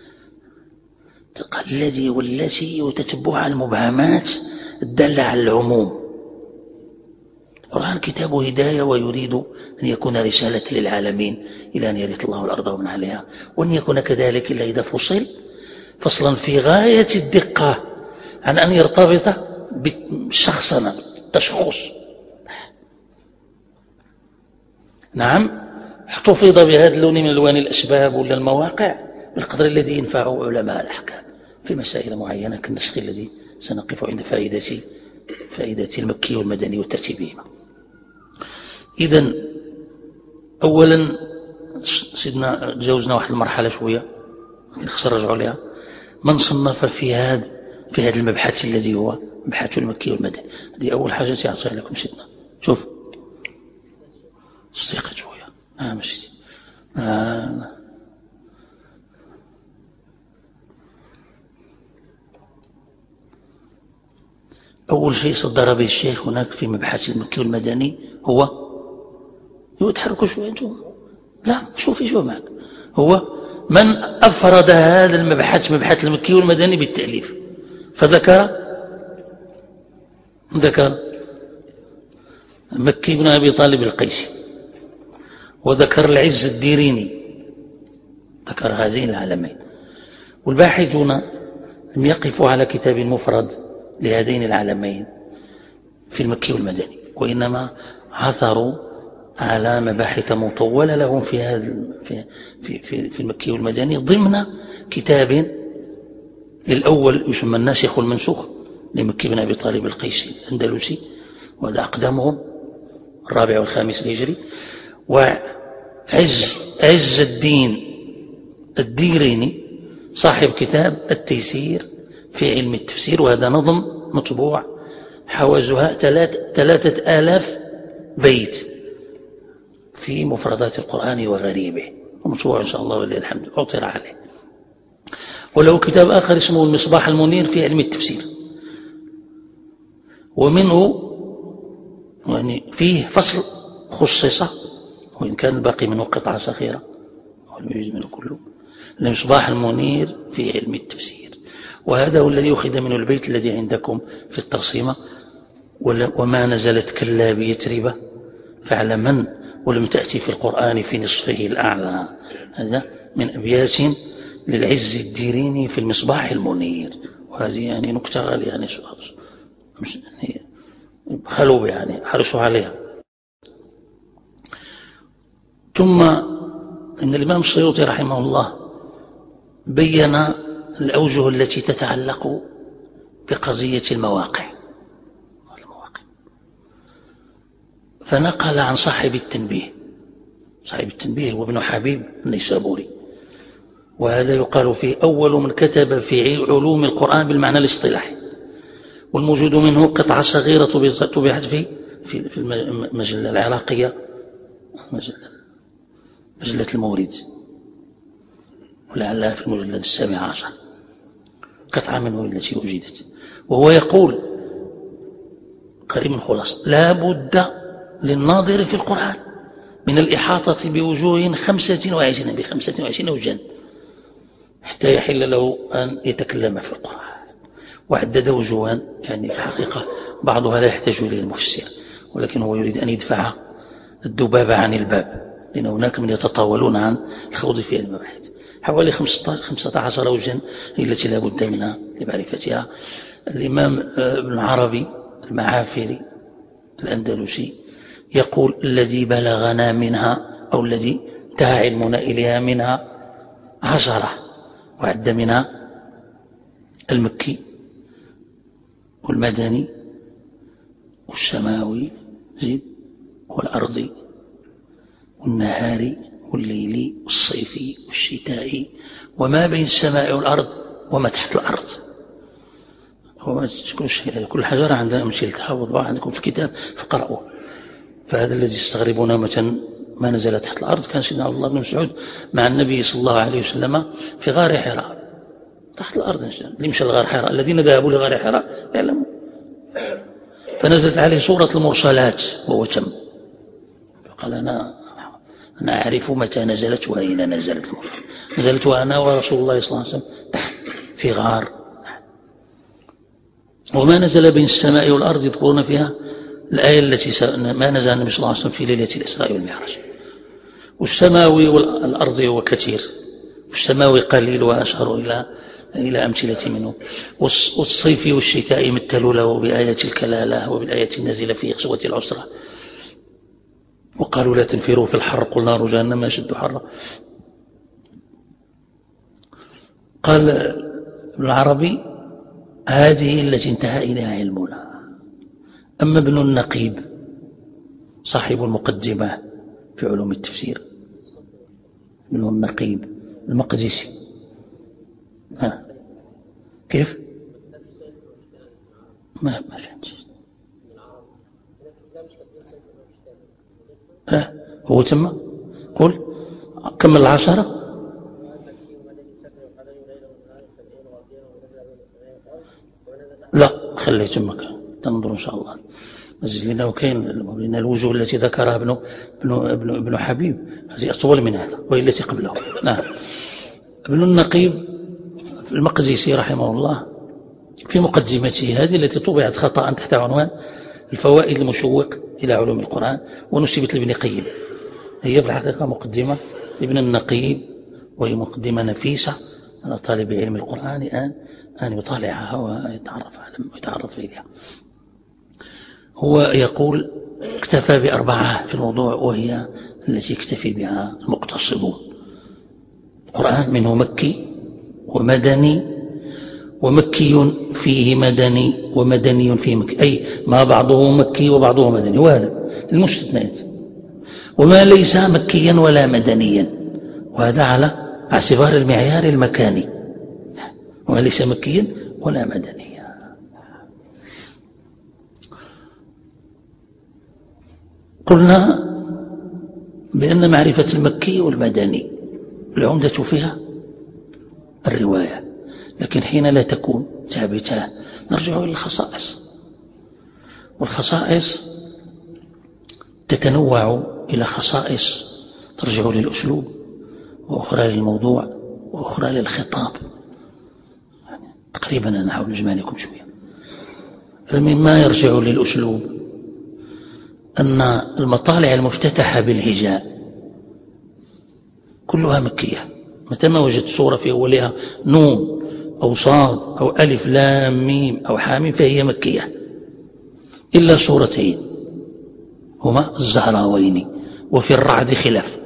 الذي والتي وتتبع المبهمات الدالة على العموم. القرآن كتاب هداية ويريد أن يكون رسالة للعالمين إلى أن يرث الله الأرض ومن عليها، وأن يكون كذلك إلا إذا فصل فصلا في غاية الدقة عن أن يرتبط بشخصنا التشخص. نعم احتفظ بهذا اللون من ألوان الأسباب ولا المواقع بالقدر الذي ينفع علماء الأحكام في مسائل معينة كالنسخ الذي سنقف عند فائدة فائدة المكي والمدني وترتيبهما. إذن أولا سيدنا تجاوزنا واحد المرحلة شوية نخسر رجعوا لها. من صنف في هذا في هذا المبحث الذي هو مبحث المكي والمدني؟ هذه أول حاجة تعطيها لكم سيدنا. شوف استيقظ شوية. آه ماشي آه. أول شيء صدر به الشيخ هناك في مبحث المكي والمدني هو يتحركوا شوية أنتم؟ لا شوفي شو معك. هو من أفرد هذا المبحث مبحث المكي والمدني بالتأليف فذكر ذكر مكي بن أبي طالب القيسي، وذكر العز الديريني، ذكر هذين العالمين. والباحثون لم يقفوا على كتاب مفرد لهذين العالمين في المكي والمدني، وإنما عثروا على مباحث مطولة لهم في هذا في في في, في المكي والمدني ضمن كتاب للأول يسمى الناسخ والمنسوخ لمكي بن أبي طالب القيسي الأندلسي، وهذا أقدمهم الرابع والخامس الهجري. وعز عز الدين الديريني صاحب كتاب التيسير في علم التفسير، وهذا نظم مطبوع حوزها ثلاثة آلاف بيت في مفردات القرآن وغريبه، ومطبوع إن شاء الله ولله الحمد عطر عليه. وله كتاب آخر اسمه المصباح المنير في علم التفسير، ومنه يعني فيه فصل خصصة وإن كان الباقي منه قطعة صغيرة ولم يوجد منه كله، المصباح المنير في علم التفسير. وهذا هو الذي أخذ منه البيت الذي عندكم في الترسيمة وما نزلت كلا بيتربة فاعلمن ولم تأتي في القرآن في نصفه الأعلى. هذا من أبيات للعز الديريني في المصباح المنير، وهذه يعني نكتة غالية يعني خلوا يعني حرصوا عليها. ثم إن الإمام السيوطي رحمه الله بين الأوجه التي تتعلق بقضية المواقع، فنقل عن صاحب التنبيه. صاحب التنبيه هو ابن حبيب النيسابوري، وهذا يقال فيه أول من كتب في علوم القرآن بالمعنى الاصطلاحي، والموجود منه قطعة صغيرة طبعت في في المجلة العراقية، مجلة المورد، ولعلها في المجلد السابع عشر، قطعة منه التي وجدت. وهو يقول قريب من خلاص: لا بد للناظر في القرآن من الإحاطة بوجوه خمسة وعشرين بخمسة وعشرين وجها حتى يحل له أن يتكلم في القرآن. وعدد وجوها، يعني في الحقيقة بعضها لا يحتاج إليه المفسر، ولكن هو يريد أن يدفع الذباب عن الباب، لأن هناك من يتطاولون عن الخوض في المباحث. حوالي خمسة عشر وجها هي التي لا بد منها لمعرفتها. الإمام ابن عربي المعافري الأندلسي يقول: الذي بلغنا منها أو الذي انتهى علمنا إليها منها عشرة، وعد منها المكي والمدني والسماوي زيد والأرضي والنهاري والليلي والصيفي والشتائي وما بين السماء والأرض وما تحت الأرض. كل حجرة عندها أمثلتها، وضعها عندكم في الكتاب فقرأوه. فهذا الذي يستغربون مثلا ما نزل تحت الأرض، كان سيدنا عبد الله بن مسعود مع النبي صلى الله عليه وسلم في غار حراء تحت الأرض. اللي مشى لغار حراء، الذين ذهبوا لغار حراء يعلمون. فنزلت عليه سورة المرسلات وهو تم، قال: أنا أنا أعرف متى نزلت وأين نزلت. نزلت وأنا ورسول الله صلى الله عليه وسلم تحت في غار. وما نزل بين السماء والأرض يذكرون فيها الآية التي ما نزل النبي صلى الله عليه وسلم في ليلة الإسراء والمعراج. والسماوي والأرض هو كثير، والسماوي قليل وأشهر إلى إلى أمثلة منه. والصيف والشتاء مثلوا له بآية الكلالة وبالآية النازلة في غزوة العسرة. وقالوا: لا تنفروا في الحر، قل نار جهنم أشد حرا. قال ابن العربي: هذه التي انتهى إليها علمنا. أما ابن النقيب صاحب المقدمة في علوم التفسير، ابن النقيب المقدسي، ها كيف؟ ما ما فهمت. ها هو تم قل كمل العشرة. لا خليه تمك تنظر إن شاء الله. نزل لنا وكاين لنا الوجوه التي ذكرها ابن ابن ابن ابن حبيب، هذه أطول من هذا وهي التي قبله. نعم. ابن النقيب المقدسي رحمه الله في مقدمته هذه التي طبعت خطأ تحت عنوان الفوائد المشوق إلى علوم القرآن ونسبت لابن قيم، هي في الحقيقة مقدمة ابن النقيب، وهي مقدمة نفيسة على طالب علم القرآن أن أن يطالعها ويتعرف ويتعرف إليها. هو يقول: اكتفى بأربعة في الموضوع، وهي التي يكتفي بها المقتصدون. القرآن منه مكي ومدني، ومكي فيه مدني ومدني فيه مكي، أي ما بعضه مكي وبعضه مدني، وهذا المستثنيات. وما ليس مكيا ولا مدنيا، وهذا على اعتبار المعيار المكاني، وما ليس مكيا ولا مدنيا. قلنا بأن معرفة المكي والمدني العمدة فيها الرواية، لكن حين لا تكون ثابتة نرجع إلى الخصائص، والخصائص تتنوع إلى خصائص ترجع للأسلوب، وأخرى للموضوع، وأخرى للخطاب. يعني تقريبا أنا أحاول أجمع لكم شوية. فمما يرجع للأسلوب أن المطالع المفتتحة بالهجاء كلها مكية. متى ما وجدت سورة في أولها نون أو صاد أو ألف لام ميم أو حاميم فهي مكية، إلا سورتين هما الزهراوين وفي الرعد خلاف.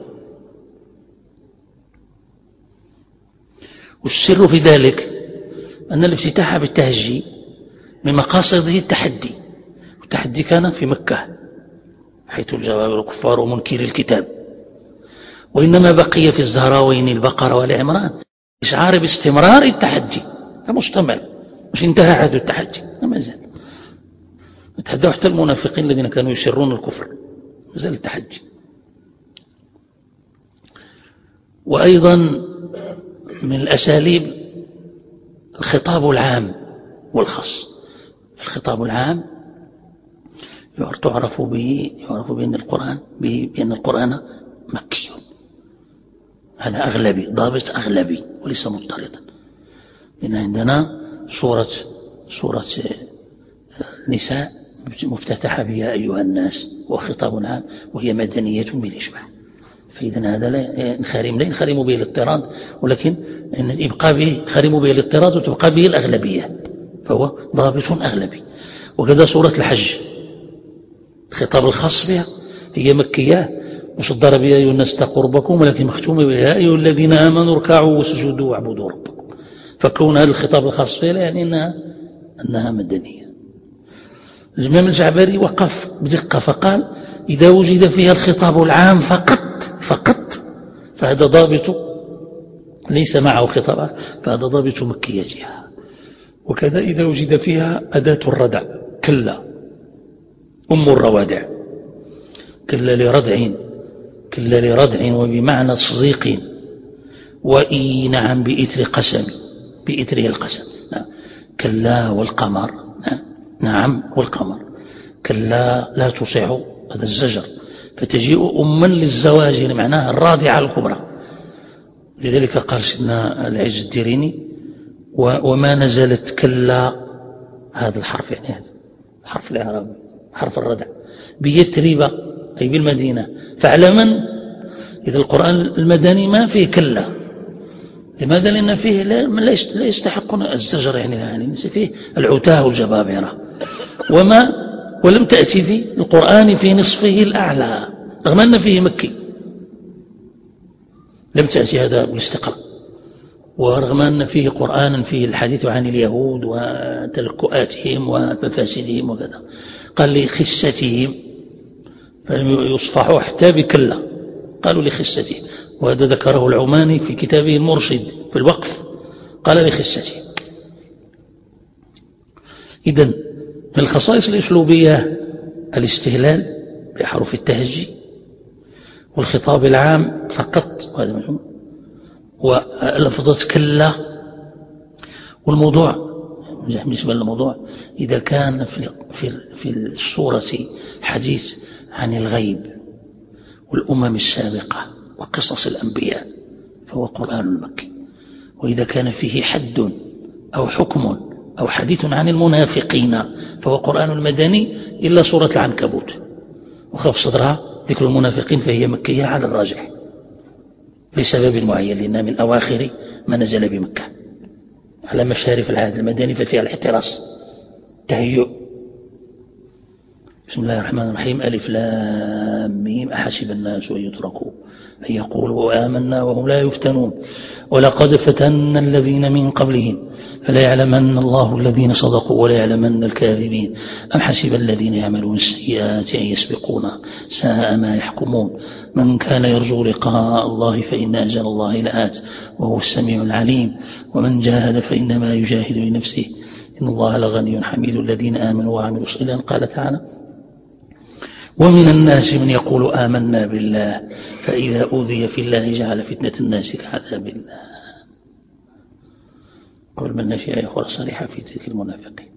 والسر في ذلك أن الافتتاح بالتهجي من مقاصده التحدي، والتحدي كان في مكة حيث الجبابرة الكفار ومنكر الكتاب، وإنما بقي في الزهراوين البقرة والعمران إشعار باستمرار التحدي مستمر، مش انتهى عهد التحدي، ما زال يتحدوا حتى المنافقين الذين كانوا يشرون الكفر، ما زال التحدي. وأيضا من الأساليب الخطاب العام والخاص. الخطاب العام تعرف به يعرف بأن القرآن به بأن القرآن مكي، هذا أغلبي، ضابط أغلبي وليس مضطردا. لأن عندنا سورة سورة النساء مفتتحة بها أيها الناس وخطاب عام، وهي مدنية بالإجماع، فإذا هذا لا ينخرم لا ينخرم به الاضطراد، ولكن إن يبقى به ينخرم به الاضطراد وتبقى به الأغلبية، فهو ضابط أغلبي. وكذا سورة الحج الخطاب الخاص بها هي مكية مصدر بها أيها الناس اتقوا ربكم، ولكن مختومة بها أيها الذين آمنوا اركعوا واسجدوا واعبدوا ربكم. فكون هذا الخطاب الخاص بها يعني أنها, أنها مدنية. الإمام الجعبري وقف بدقة فقال إذا وجد فيها الخطاب العام فقط فقط فهذا ضابط ليس معه خطاب، فهذا ضابط مكيتها. وكذا إذا وجد فيها أداة الردع كلا أم الروادع، كلا لردع كلا لردع وبمعنى تصديق، وإي نعم بإثر قسم بإثره القسم. كلا والقمر، نعم والقمر، كلا لا تطيع، هذا الزجر، فتجيء أما للزواجر معناها الراضعة الكبرى. لذلك قال سيدنا العز الديريني وما نزلت كلا، هذا الحرف يعني هذا حرف الإعراب حرف الردع بيثرب أي بالمدينة، فاعلمن إذا القرآن المدني ما فيه كلا. لماذا؟ لأن فيه لا يستحق الزجر، يعني, يعني فيه العتاه والجبابرة، وما ولم تأتي في القرآن في نصفه الأعلى رغم أن فيه مكي، لم تأتي هذا بالاستقراء، ورغم أن فيه قرآن فيه الحديث عن اليهود وتلكؤاتهم ومفاسدهم وكذا. قال لخستهم فلم يصفحوا حتى بكلا، قالوا لخستهم، وهذا ذكره العماني في كتابه المرشد في الوقف، قال لخستهم. إذن من الخصائص الأسلوبية الاستهلال بحروف التهجي والخطاب العام فقط، وهذا منهم، ولفظة كلا. والموضوع بالنسبة للموضوع إذا كان في في في السورة حديث عن الغيب والأمم السابقة وقصص الأنبياء فهو قرآن مكي. وإذا كان فيه حد أو حكم أو حديث عن المنافقين فهو قرآن مدني إلا سورة العنكبوت، وخف صدرها ذكر المنافقين فهي مكية على الراجح لسبب معين، لأنها من أواخر ما نزل بمكة على مشارف العهد المدني ففيها الاحتراس تهيؤ. بسم الله الرحمن الرحيم ألف لام ميم أحسب الناس أن يتركوا أن يقولوا آمنا وهم لا يفتنون ولقد فتنا الذين من قبلهم فلا يعلمن الله الذين صدقوا ولا يعلمن الكاذبين أم حسب الذين يعملون السيئات أن يسبقونا ساء ما يحكمون من كان يرجو لقاء الله فإن أجل الله لآت وهو السميع العليم ومن جاهد فإنما يجاهد لنفسه إن الله لغني حميد الذين آمنوا وعملوا الصالحات. قال تعالى ومن الناس من يقول آمنا بالله فإذا أوذي في الله جعل فتنة الناس كعذاب الله. قبل من نشي آية أخرى صريحة في تلك المنافقين.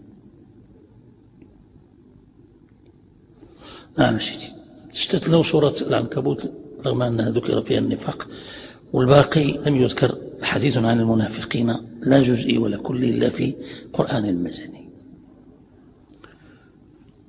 نعم سيدي استتلوا سورة العنكبوت رغم أنها ذكر فيها النفاق، والباقي لم يذكر حديث عن المنافقين لا جزئي ولا كلي إلا في قرآن المجاني.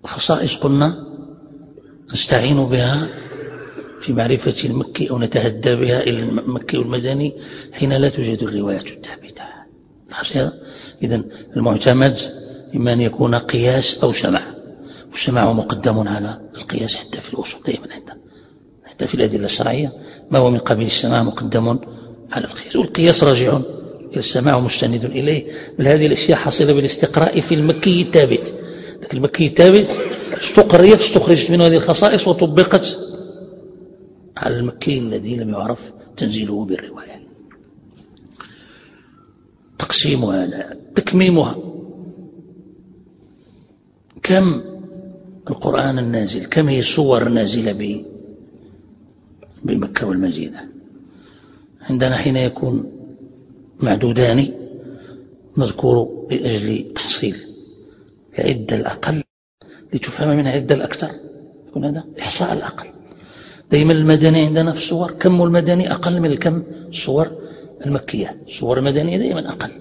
خصائص قلنا نستعين بها في معرفة المكي أو نتهدى بها إلى المكي والمدني حين لا توجد الروايات الثابتة. إذن المعتمد إما أن يكون قياس أو سماع، والسماع مقدم على القياس حتى في الأصول دائما، حتى في الأدلة الشرعية ما هو من قبيل السماع مقدم على القياس، والقياس راجع إلى السماع ومستند إليه. بل هذه الأشياء حصل بالاستقراء في المكي الثابت. ذلك المكي الثابت استقريت استخرجت منه هذه الخصائص وطبقت على المكي الذي لم يعرف تنزيله بالرواية. تقسيمها تكميمها، كم القرآن النازل، كم هي الصور النازلة بمكة والمدينة؟ عندنا حين يكون معدودان نذكر لأجل تحصيل العدة الأقل لتفهم من العدة الأكثر، يكون هذا إحصاء الأقل. دائما المدني عندنا في الصور كم المدني أقل من الكم الصور المكية، الصور المدنية دائما أقل.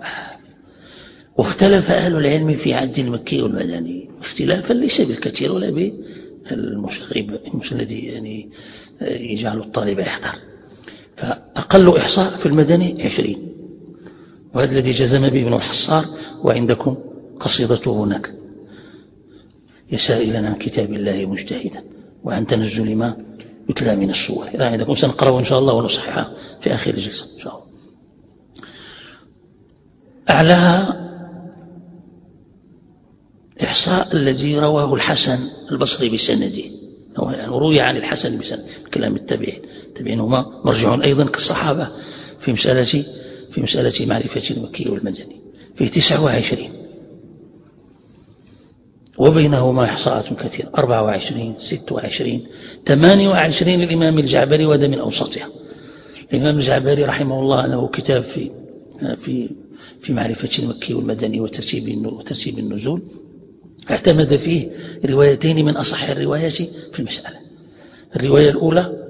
واختلف أهل العلم في عد المكي والمدني اختلافا ليس بالكثير ولا بالمشغب الذي يعني يجعل الطالب يحتار. فأقل إحصاء في المدني عشرين، وهذا الذي جزم به ابن الحصار، وعندكم قصيدته هناك: يا سائلا عن كتاب الله مجتهدا وعن تنزل ما يتلى من الصور. إلى عندكم سنقرأه إن شاء الله ونصححها في آخر الجلسة إن شاء الله. أعلاها إحصاء الذي رواه الحسن البصري بسنده، يعني روي عن الحسن بسند كلام التابعين، التابعين هما مرجعون أيضا كالصحابة في مسألة في مسألة معرفة المكي والمدني، فيه تسعة وعشرين، وبينهما إحصاءات كثيرة: أربعة وعشرين، ستة وعشرين، ثمانية وعشرين للإمام الجعبري، وهذا من أوسطها. الإمام الجعبري رحمه الله له كتاب في في في معرفة المكي والمدني وترتيب وترتيب النزول، اعتمد فيه روايتين من أصح الروايات في المسألة. الرواية الأولى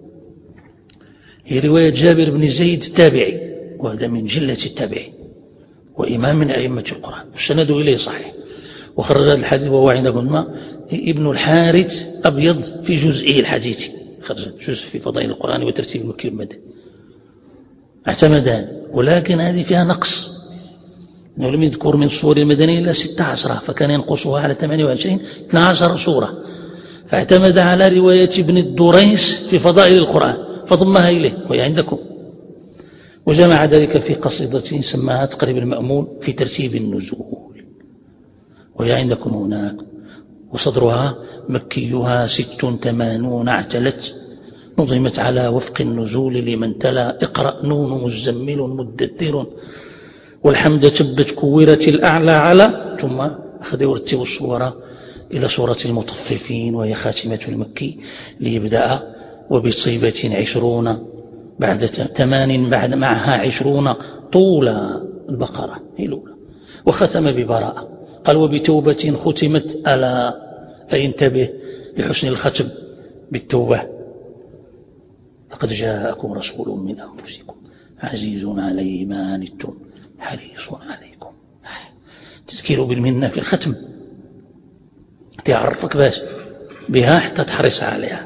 هي رواية جابر بن زيد التابعي، وهذا من جلة التابعين وإمام من أئمة القرآن، والسند إليه صحيح، وخرج هذا الحديث وهو عندكم ما ابن الحارث أبيض في جزئه الحديث، خرج جزء في فضائل القرآن وترتيب المكي والمدني، اعتمد هذا. ولكن هذه فيها نقص، انه لم يذكر من الصور المدنية إلا ستة عشر، فكان ينقصها على ثمانية وعشرين، اثنتا عشرة صورة، فاعتمد على رواية ابن الدريس في فضائل القرآن فضمها إليه وهي عندكم، وجمع ذلك في قصيدة سماها تقريب المأمول في ترتيب النزول، وهي عندكم هناك. وصدرها: مكيها ست ثمانون اعتلت، نظمت على وفق النزول لمن تلا، اقرأ نون مزمل مدثر، والحمد تبت كورت الأعلى على، ثم أخذ يرتب الصورة إلى صورة المطففين وهي خاتمة المكي ليبدأ: وبصيبة عشرون بعد ثمان بعد معها عشرون طول البقرة هي الأولى، وختم ببراءة. قال: وبتوبة ختمت، ألا أي انتبه لحسن الختم بالتوبة: لقد جاءكم رسول من أنفسكم عزيز عليه ما عنتم حريص عليكم. تذكير بالمنة في الختم، تعرفك باش بها حتى تحرص عليها.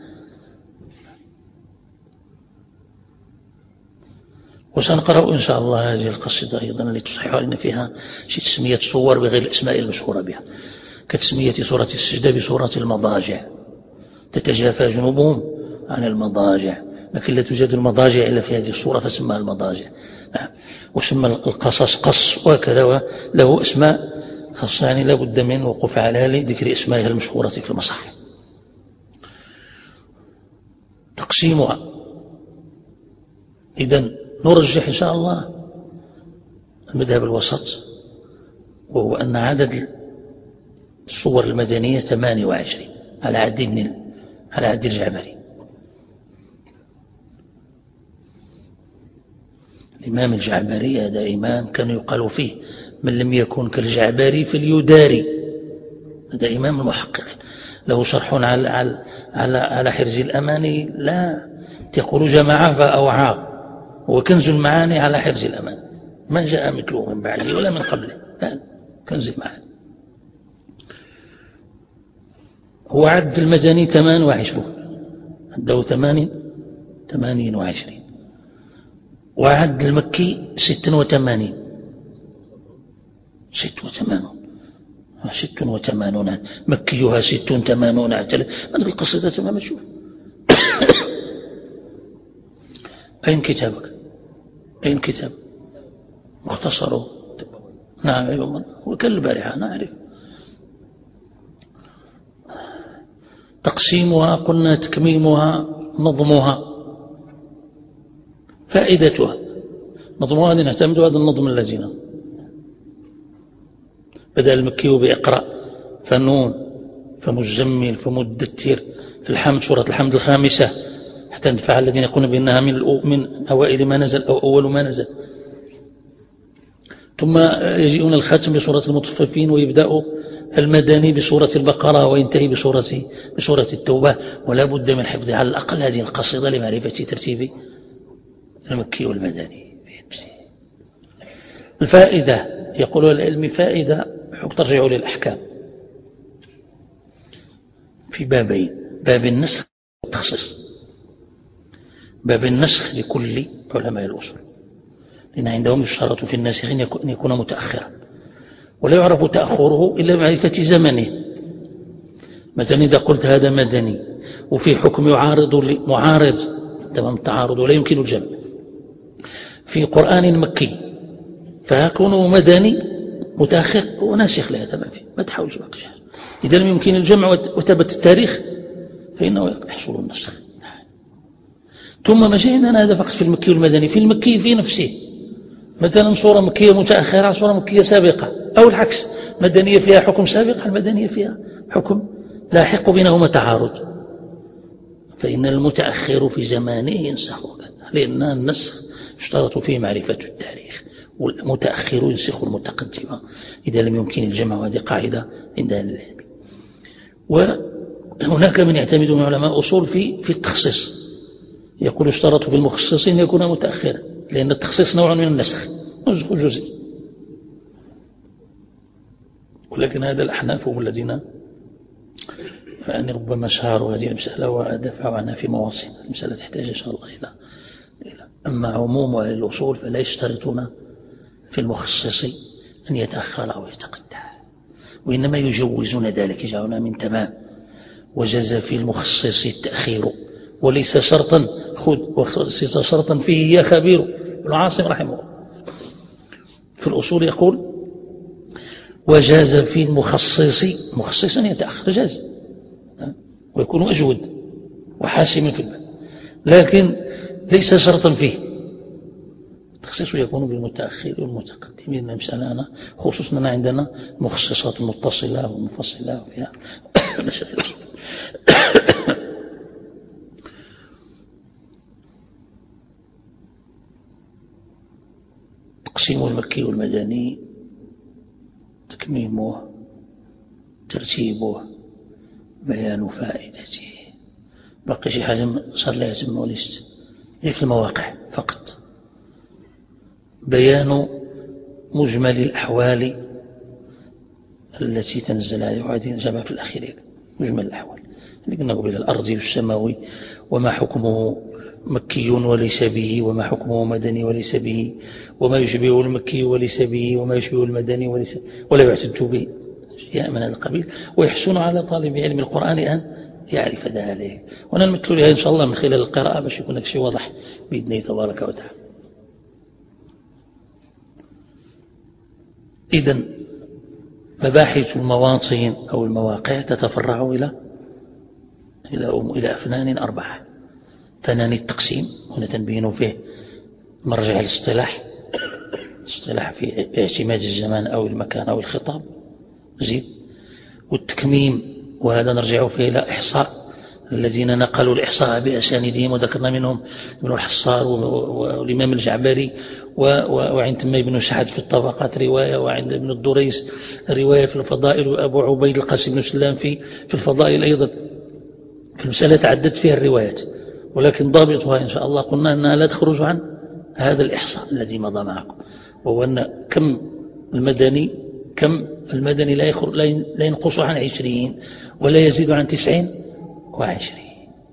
وسنقرأ إن شاء الله هذه القصيدة أيضا التي تصحح لنا فيها شي تسمية صور بغير الأسماء المشهورة بها، كتسمية سورة السجدة بسورة المضاجع، تتجافى جنوبهم عن المضاجع، لكن لا توجد المضاجع إلا في هذه الصورة فسمها المضاجع. وسمى القصص قص، وكذا له أسماء خاصة، يعني لا بد من الوقوف عليها لذكر أسمائها المشهورة في المصحف. تقسيمها، إذن نرجح إن شاء الله المذهب الوسط، وهو أن عدد الصور المدنية ثمانية وعشرين على عد ابن على عد الجعبري. الإمام الجعبري هذا إمام كان يقال فيه: من لم يكن كالجعبري فليداري. هذا إمام المحقق، له شرح على على على, على حرز الأماني، لا تقول جماعة فأوعى، هو كنز المعاني على حرز الأمان، ما جاء مثله من بعده ولا من قبله، لا، كنز المعاني. هو عد المدني ثمان وعشرون، عنده ثمان ثمانين وعشرين، وعد المكي ست وثمانين، ست وثمانون، ست وثمانون مكيها ست ثمانون عتل. هذه القصيدة تماما. شوف أين كتابك؟ أين كتاب مختصره؟ نعم أيوة، وكالبارحة أنا أعرف. تقسيمها قلنا تكميمها نظمها فائدتها. نظمها هذه نعتمد هذا النظم الذين بدأ المكي بإقرأ فنون فمزمل فمدثر في الحمد سورة الحمد الخامسة حتى ندفع الذين يقولون بأنها من من أوائل ما نزل أو أول ما نزل. ثم يجيئون الختم بسورة المطففين ويبدأ المدني بسورة البقرة وينتهي بسورة بسورة التوبة. ولا بد من حفظ على الأقل هذه القصيدة لمعرفة ترتيب المكي والمدني. الفائدة يقول العلم فائدة ترجع للأحكام في بابين: باب النسخ والتخصيص. باب النسخ لكل علماء الأصول، لأن عندهم يشترط في الناسخ أن يكون متأخرا، ولا يعرف تأخره إلا بمعرفة زمنه. مثلا إذا قلت هذا مدني وفي حكم يعارض معارض تمام التعارض ولا يمكن الجمع في قرآن مكي، فيكون مدني متأخر وناسخ لها تمام فيه، ما تحاولش باقي. إذا لم يمكن الجمع وثبت التاريخ فإنه يحصل النسخ. ثم مشينا هذا فقط في المكي والمدني. في المكي في نفسه مثلا صورة مكية متأخرة صورة مكية سابقة، أو العكس، مدنية فيها حكم سابق المدنية فيها حكم لاحق بينهما تعارض، فإن المتأخر في زمانه ينسخ، لأن النسخ يشترط فيه معرفة التاريخ، والمتأخر ينسخ المتقدم إذا لم يمكن الجمع. هذه قاعدة عند أهل العلم. وهناك من يعتمد من علماء أصول في في التخصيص، يقول يشترط في المخصص أن يكون متأخرا، لأن التخصيص نوع من النسخ، نسخ جزئي. ولكن هذا الأحناف هم الذين يعني ربما شهروا هذه المسألة ودفعوا عنها في مواطن. المسألة تحتاج إن شاء الله إلى إلى أما عموم أهل الأصول فلا يشترطون في المخصص أن يتأخر أو يتقدم، وإنما يجوزون ذلك، يجعلون من تمام. وجاز في المخصص التأخير وليس شرطا، خذ وليس شرطا فيه يا خبير. ابن عاصم رحمه الله في الأصول يقول: وجاز في المخصص مخصصا يتأخر، جاز ويكون أجود وحاسم في الباب، لكن ليس شرطا فيه. التخصيص يكون بالمتأخر والمتقدمين. المسألة أنا خصوصا عندنا مخصصات متصلة ومنفصلة وفيها مسائل. تقسيم المكي والمدني، تكميمه، ترتيبه، بيان فائدته. باقي شي حاجة صار لها يتم وليست هي في المواقع فقط: بيان مجمل الأحوال التي تنزل عليه، وهذه جمع في الأخير مجمل الأحوال اللي قلنا قبل: الأرضي والسماوي، وما حكمه مكي وليس به، وما حكمه مدني وليس به، وما يشبه المكي وليس به، وما يشبه المدني وليس ولا يعتد به، شيء من هذا القبيل. ويحسن على طالب علم القرآن أن يعرف ذلك، ونمثل لها إن شاء الله من خلال القراءة باش يكون شيء واضح بإذن الله تبارك وتعالى. إذن مباحث المواطن أو المواقع تتفرع إلى إلى إلى أفنان أربعة: فنان التقسيم، هنا تنبين فيه مرجع الاصطلاح، الاصطلاح في اعتماد الزمان أو المكان أو الخطاب، زيد. والتكميم، وهذا نرجع فيه إلى إحصاء الذين نقلوا الإحصاء بأساندهم، وذكرنا منهم ابن الحصار والإمام الجعبري، وعند تمي بن سعد في الطبقات رواية، وعند ابن الدريس رواية في الفضائل، وأبو عبيد القاسم بن سلام في في الفضائل أيضا. في المسألة تعددت فيها الروايات، ولكن ضابطها إن شاء الله قلنا أنها لا تخرج عن هذا الإحصاء الذي مضى معكم، وهو أن كم المدني كم المدني لا, لا ينقص عن عشرين ولا يزيد عن تسعين وعشرين.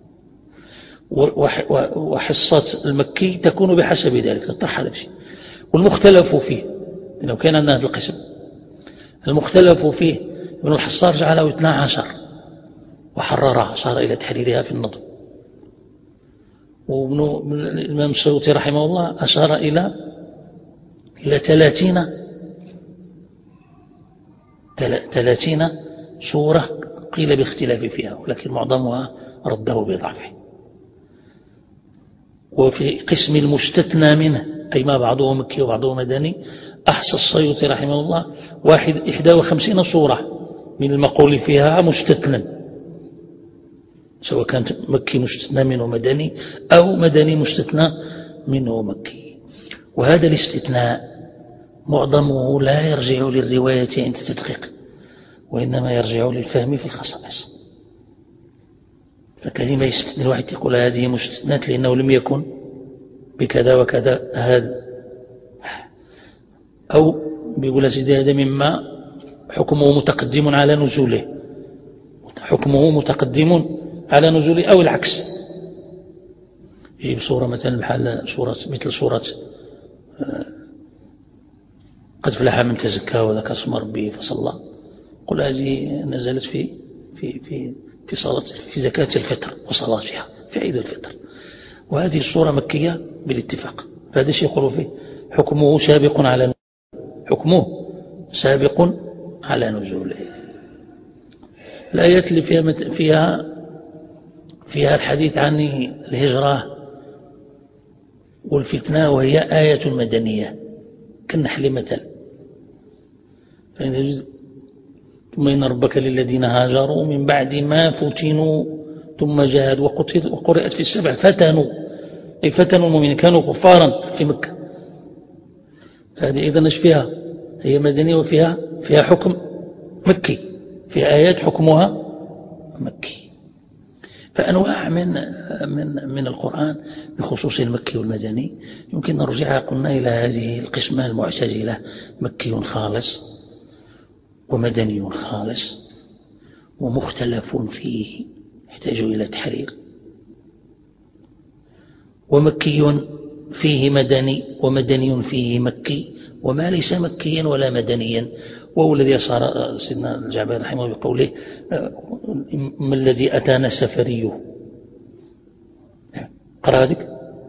وحصة المكي تكون بحسب ذلك، تطرح هذا الشيء. والمختلف فيه لو كان عندنا هذا القسم المختلف فيه ابن الحصار جعله اثنا عشر وحررها، صار إلى تحريرها في النظم. وابن الإمام السيوطي رحمه الله أشار إلى إلى ثلاثين ثلاثين سورة قيل باختلاف فيها، ولكن معظمها رده بضعفه. وفي قسم المستثنى منه أي ما بعضه مكي وبعضه مدني أحصى السيوطي رحمه الله واحد إحدى وخمسين سورة من المقول فيها مستثنى، سواء كانت مكي مستثنى منه مدني أو مدني مستثنى منه مكي. وهذا الاستثناء معظمه لا يرجع للرواية عند التدقيق، وإنما يرجع للفهم في الخصائص. فكلمة يستثنى الواحد يقول هذه مستثنات لأنه لم يكن بكذا وكذا هذا، أو بيقول سيدي هذا مما حكمه متقدم على نزوله، حكمه متقدم على نزوله، أو العكس. يجيب صورة مثلا بحال صورة مثل صورة قد فلح من تزكى وذكر اسم ربه فصلى، قل هذه نزلت في في في في صلاة في زكاة الفطر وصلاتها في عيد الفطر، وهذه الصورة مكية بالاتفاق. فهذا الشيء يقولوا فيه حكمه سابق على حكمه سابق على نزوله. الآيات اللي فيها فيها فيها الحديث عن الهجرة والفتنة، وهي آية مدنية كالنحل مثلا. ثم إن ربك للذين هاجروا من بعد ما فتنوا ثم جاهدوا وقرأت في السبع فتنوا، أي فتنوا المؤمنين كانوا كفارا في مكة. فهذه إذن ايش فيها؟ هي مدنية وفيها فيها حكم مكي، في آيات حكمها مكي. فأنواع من من من القرآن بخصوص المكي والمدني يمكن نرجع قلنا إلى هذه القسمة المعتزلة: مكي خالص ومدني خالص ومختلف فيه يحتاج إلى تحرير، ومكي فيه مدني ومدني فيه مكي، وما ليس مكيا ولا مدنيا. وهو الذي صار سيدنا الجعبري رحمه الله بقوله: ما الذي أتانا سفري. قرأ هذيك: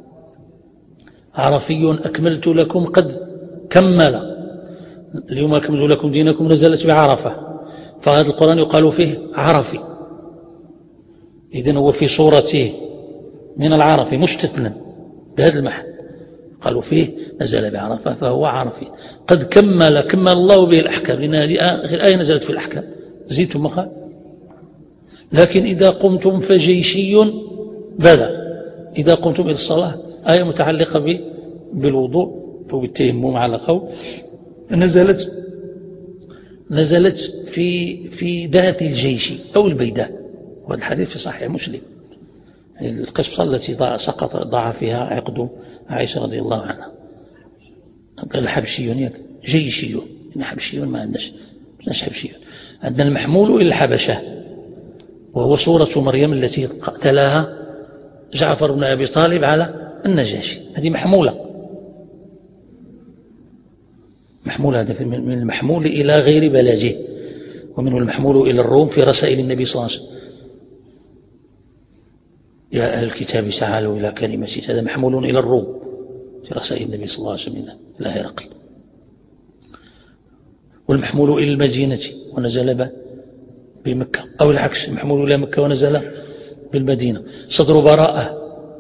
عرفي أكملت لكم قد كمل، اليوم أكملت لكم دينكم، نزلت بعرفة. فهذا القرآن يقال فيه عرفي، إذن هو في صورته من العرفي مستثنى بهذا المحل، قالوا فيه نزل بعرفة فهو عرفي. قد كمل كمل الله به الأحكام، لأن هذه آخر آية نزلت في الأحكام، زيتم مقال. لكن إذا قمتم فجيشي بدأ، إذا قمتم إلى الصلاة آية متعلقة بالوضوء وبالتيمم على قول، نزلت نزلت في في ذات الجيش أو البيداء، وهذا الحديث في صحيح مسلم. القصة التي سقط ضاع فيها عقد عائشة رضي الله عنها. قال حبشي جيشي، إن حبشي ما عندناش مش حبشي، عندنا المحمول إلى الحبشة، وهو صورة مريم التي تلاها جعفر بن أبي طالب على النجاشي، هذه محمولة محمول هذا من المحمول إلى غير بلده، ومنه المحمول إلى الروم في رسائل النبي صلى الله عليه وسلم: يا أهل الكتاب تعالوا إلى كلمة، هذا محمول إلى الروم في رسائل النبي صلى الله عليه وسلم إلى هرقل. والمحمول إلى المدينة ونزل بمكة، أو العكس، محمول إلى مكة ونزل بالمدينة. صدر براءة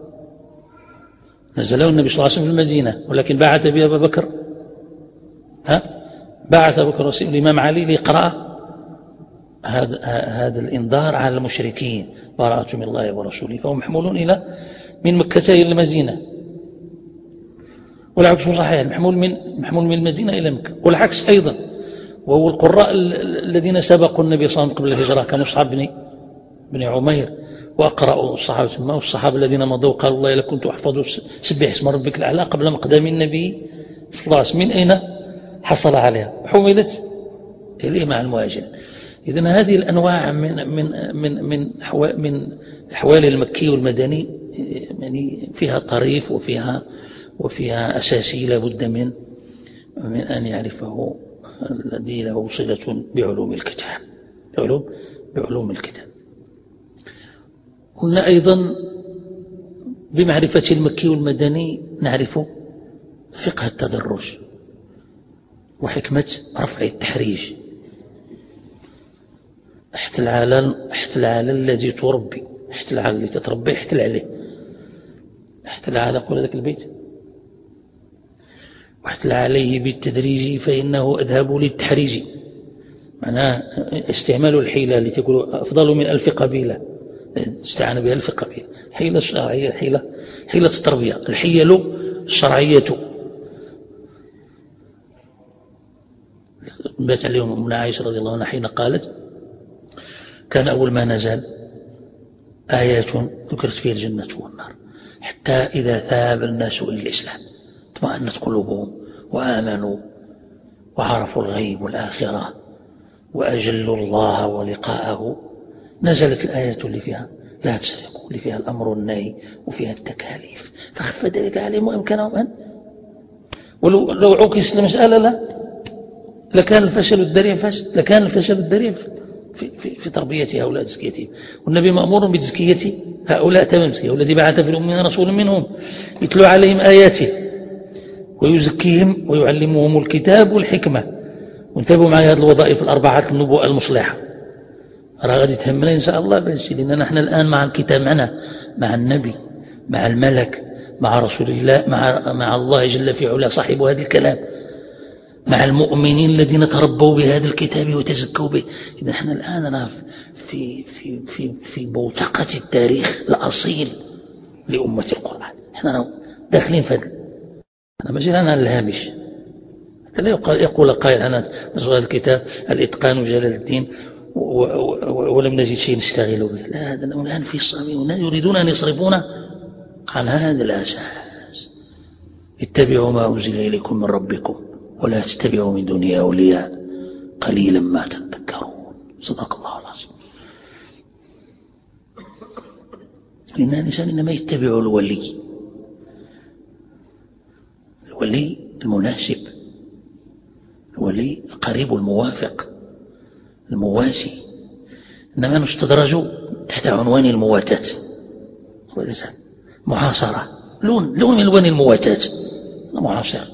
نزله النبي صلى الله عليه وسلم في المدينة، ولكن بعث به أبا بكر ها بعث أبو بكر الإمام علي ليقرأ هذا هذا الإنذار على المشركين: براءة من الله ورسوله. فهو محمول إلى من مكة إلى المدينة، والعكس صحيح، محمول من محمول من المدينة إلى مكة، والعكس أيضا. وهو القراء الذين سبقوا النبي صلى الله عليه وسلم قبل الهجرة كمصعب بن بن عمير، وأقرأوا الصحابة ثم والصحابة الذين مضوا قالوا: الله لكنت أحفظ سبح اسم ربك الأعلى قبل مقدام النبي صلى الله عليه وسلم. من أين حصل عليها؟ حملت إليه مع المهاجرين. إذن هذه الأنواع من من من من من أحوال المكي والمدني يعني فيها طريف وفيها وفيها أساسي لا بد من من أن يعرفه الذي له صلة بعلوم الكتاب بعلوم بعلوم الكتاب. قلنا أيضا بمعرفة المكي والمدني نعرف فقه التدرج وحكمة رفع التحريج. احت العالم احت العالم الذي تربي، احت العالم اللي تتربي احتل عليه، احت العالم قول هذاك البيت واحتل عليه بالتدريج فإنه أذهب للتحريج. معناه استعمال الحيلة التي تقول أفضل من ألف قبيلة استعان بها ألف قبيلة. حيلة الشرعية حيلة حيلة التربية، الحيل الشرعية بات عليهم أمنا عائشة رضي الله عنها حين قالت كان أول ما نزل آيات ذكرت فيها الجنة والنار حتى إذا ثاب الناس إلى الإسلام اطمأنت قلوبهم وآمنوا وعرفوا الغيب والآخرة وأجلوا الله ولقاءه نزلت الآيات اللي فيها لا تسرقوا، اللي فيها الأمر والنهي وفيها التكاليف، فخف ذلك عليهم وإمكانهم أن ولو لو عكس المسألة لا لكان الفشل الذريع فشل لكان الفشل الذريع في, في, في تربية هؤلاء تزكيتهم. والنبي مأمور بتزكية هؤلاء تمام تزكية، والذي بعث في الأمين رسول منهم يتلو عليهم آياته ويزكيهم ويعلمهم الكتاب والحكمة. وانتبهوا معي هذه الوظائف الأربعة النبوءة المصلحة راه غادي تهمنا إن شاء الله بهذا، لأننا نحن الآن مع الكتاب معنا مع النبي مع الملك مع رسول الله مع مع الله جل في علا صاحب هذا الكلام مع المؤمنين الذين تربوا بهذا الكتاب وتزكوا به. إذا نحن الآن في في في في بوتقة التاريخ الأصيل لأمة القرآن. نحن داخلين في هذا، أنا ماشي أنا الهامش حتى لا يقول قائل أنا درس هذا الكتاب الإتقان جلال الدين ولم نجد شيء نشتغل به. لا، هذا الآن في الصميم يريدون أن يصرفونا عن هذا الأساس. اتبعوا ما أنزل إليكم من ربكم ولا تتبعوا من دونه أولياء قليلا ما تذكرون. صدق الله العظيم. لأن الإنسان إنما يتبع الولي الولي المناسب، الولي القريب الموافق المواسي. إنما نستدرج تحت عنوان المواتاة محاصرة، لون لون من ألوان المواتاة محاصرة.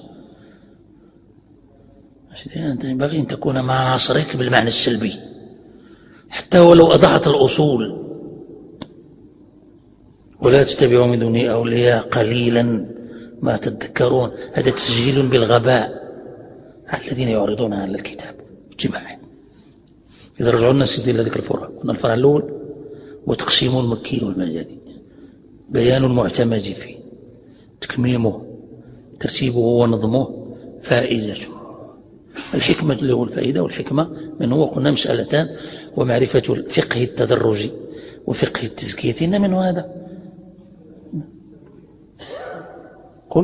أنت ينبغي أن تكون مع عصرك بالمعنى السلبي حتى ولو أضعت الأصول. ولا تتبعوا من دونه أولياء قليلا ما تذكرون. هذا تسجيل بالغباء على الذين يعرضون على الكتاب اجتماعي. إذا رجعنا سيدي إلى ذكر الفرع، قلنا الفرع الأول وتقسيم المكي والمدني، بيان المعتمد فيه، تكميمه، ترتيبه ونظمه، فائدته. الحكمة اللي هو الفائدة، والحكمة من هو قلنا مسألتان، ومعرفة الفقه التدرجي وفقه التزكية إن منه هذا. قل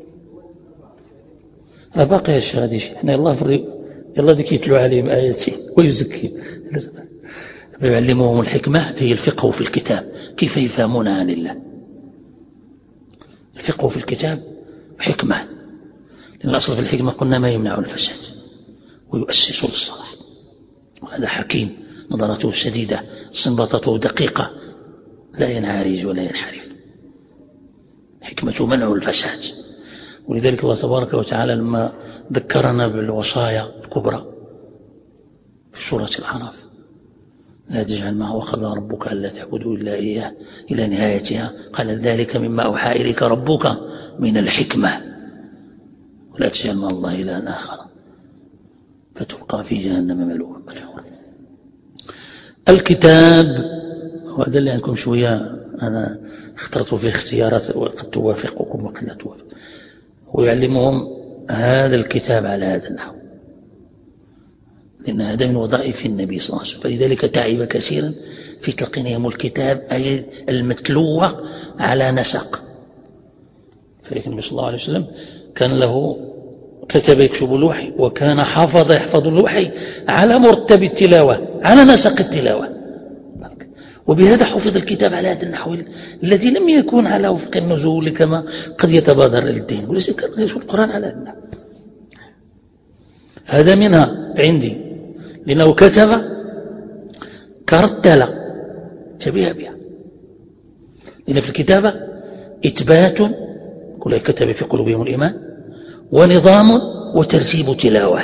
لا باقي هالشيء هذا شيء احنا الله فري يلا ذيك يتلو عليهم آياتي ويزكيهم. يعلمهم الحكمة هي الفقه في الكتاب، كيف يفهمون عن الله. الفقه في الكتاب حكمة، لأن الأصل في الحكمة قلنا ما يمنع الفساد ويؤسس للصلاح. وهذا حكيم نظرته شديدة، استنباطاته دقيقة، لا ينعرج ولا ينحرف. حكمة منع الفساد. ولذلك الله تبارك وتعالى لما ذكرنا بالوصايا الكبرى في سورة الأعراف لا تجعل ما وقضى ربك ألا تعبدوا إلا إياه إلى نهايتها، قال ذلك مما أوحى إليك ربك من الحكمة ولا تجعل مع الله إلها آخر فتلقى في جهنم ملوما مدحورا. الكتاب وهذا اللي عندكم شوية أنا اخترت فيه اختيارات وقد توافقكم وقد لا توافق. ويعلمهم هذا الكتاب على هذا النحو، لأن هذا من وظائف النبي صلى الله عليه وسلم، فلذلك تعب كثيرا في تلقينهم الكتاب أي المتلوة على نسق. فلكن النبي صلى الله عليه وسلم كان له كتب يكتب الوحي، وكان حافظ يحفظ الوحي على مرتب التلاوة، على نسق التلاوة. وبهذا حفظ الكتاب على هذا النحو الذي لم يكن على وفق النزول كما قد يتبادر للدين، وليس القرآن على هذا النحو. هذا منها عندي، لأنه كتب كرتل شبيه بها، لأن في الكتابة إثبات كل كتب في قلوبهم الإيمان، ونظام وترتيب تلاوة،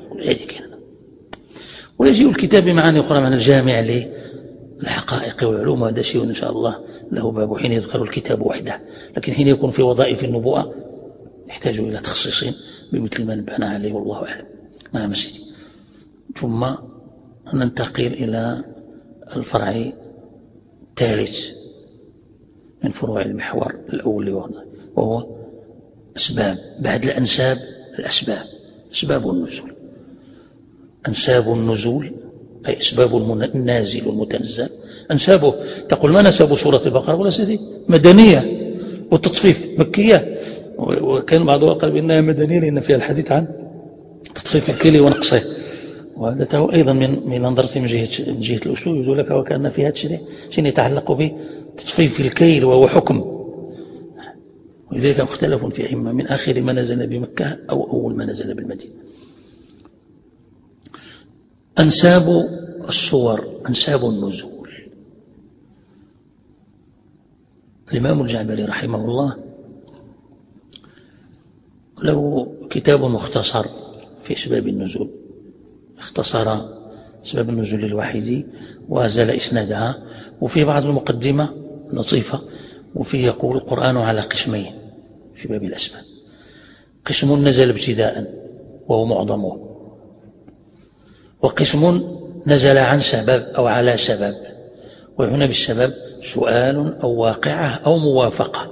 ويجيء الكتاب بمعاني أخرى من الجامع للحقائق والعلوم، وهذا شيء إن شاء الله له باب حين يذكر الكتاب وحده، لكن حين يكون في وظائف النبوءة يحتاج إلى تخصيص بمثل ما نبهنا عليه والله أعلم. نعم سيدي. ثم ننتقل إلى الفرع الثالث من فروع المحور الأول، وهو أسباب بعد الأنساب. الأسباب، أسباب النزول. أنساب النزول أي أسباب النازل والمتنزل. أنسابه تقول ما نسب سورة البقرة؟ ولا سيدي مدنية، والتطفيف مكية، وكان بعضها قال بأنها مدنية لأن فيها الحديث عن تطفيف الكيل ونقصه، وهذا أيضا من من نظرتي من جهة من جهة الأسلوب يبدو لك وكأن فيها شيء شيء يتعلق بتطفيف الكيل وهو حكم، ولذلك مختلف في إما من آخر ما نزل بمكة أو أول ما نزل بالمدينة. أنساب الصور، أنساب النزول. الإمام الجعبري رحمه الله له كتاب مختصر في أسباب النزول، اختصر أسباب النزول الواحدي وزال إسنادها، وفي بعض المقدمة لطيفة، وفيه يقول القرآن على قسمين في باب الأسباب: قسم نزل ابتداء وهو معظمه، وقسم نزل عن سبب أو على سبب، وهنا بالسبب سؤال أو واقعة أو موافقة.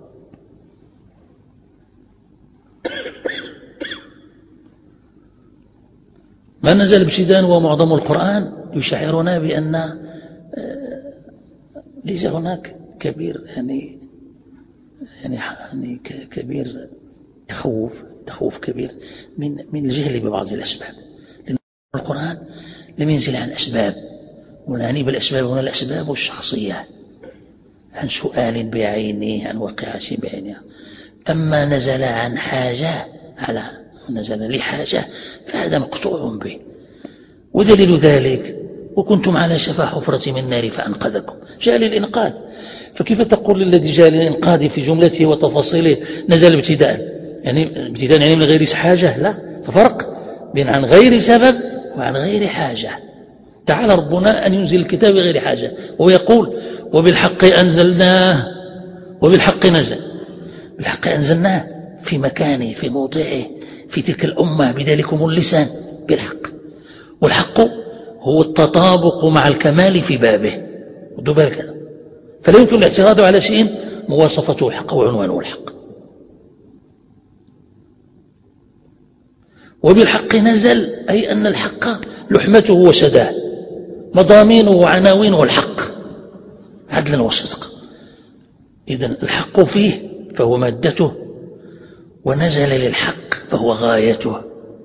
ما نزل ابتداء وهو معظم القرآن يشعرنا بأن ليس هناك كبير يعني يعني يعني كبير تخوف تخوف كبير من من الجهل ببعض الأسباب، لأن القرآن لم ينزل عن أسباب، ونعني بالأسباب هنا الأسباب الشخصية، عن سؤال بعينه، عن واقعة بعينها. أما نزل عن حاجة، على نزل لحاجة، فهذا مقطوع به. ودليل ذلك: وكنتم على شفا حفرة من النار فأنقذكم. جاء للإنقاذ، فكيف تقول للذي جاء للإنقاذ في جملته وتفاصيله نزل ابتداء؟ يعني ابتداء يعني من غير حاجة؟ لا، ففرق بين عن غير سبب وعن غير حاجة. تعالى ربنا أن ينزل الكتاب بغير حاجة، ويقول: وبالحق أنزلناه وبالحق نزل. بالحق أنزلناه في مكانه، في موضعه، في تلك الأمة، بذلكم اللسان، بالحق. والحق هو التطابق مع الكمال في بابه، ودوا بالك هذا، فلا يمكن الاعتراض على شيء مواصفته الحق وعنوانه الحق. وبالحق نزل أي أن الحق لحمته وسداه، مضامينه وعناوينه الحق عدلا وصدقا. إذن الحق فيه فهو مادته، ونزل للحق فهو غايته،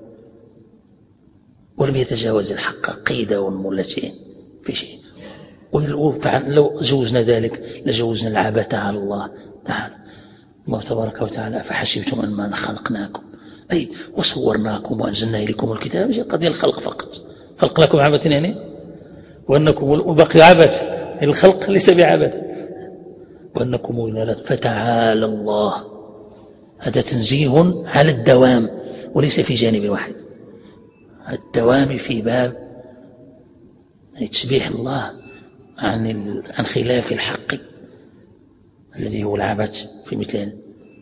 ولم يتجاوز الحق قيدة وملتين في شيء. لو جوزنا ذلك لجوزنا العبث على الله تعالى. الله تبارك وتعالى: فحسبتم أنما خلقناكم أي وصورناكم وأنزلنا إليكم الكتاب. مش قضية الخلق فقط، خلق لكم عبث يعني، وأنكم والباقي عبث، الخلق ليس بعبث. وأنكم إذا فتعالى الله، هذا تنزيه على الدوام وليس في جانب واحد، الدوام في باب تسبيح الله عن عن خلاف الحق الذي هو العبث في مثل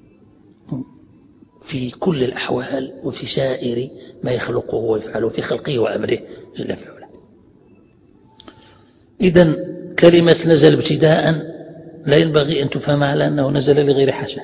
في كل الأحوال، وفي سائر ما يخلقه ويفعله في خلقه وأمره جل في علاه. إذن كلمة نزل ابتداء لا ينبغي أن تفهم على أنه نزل لغير حاجة،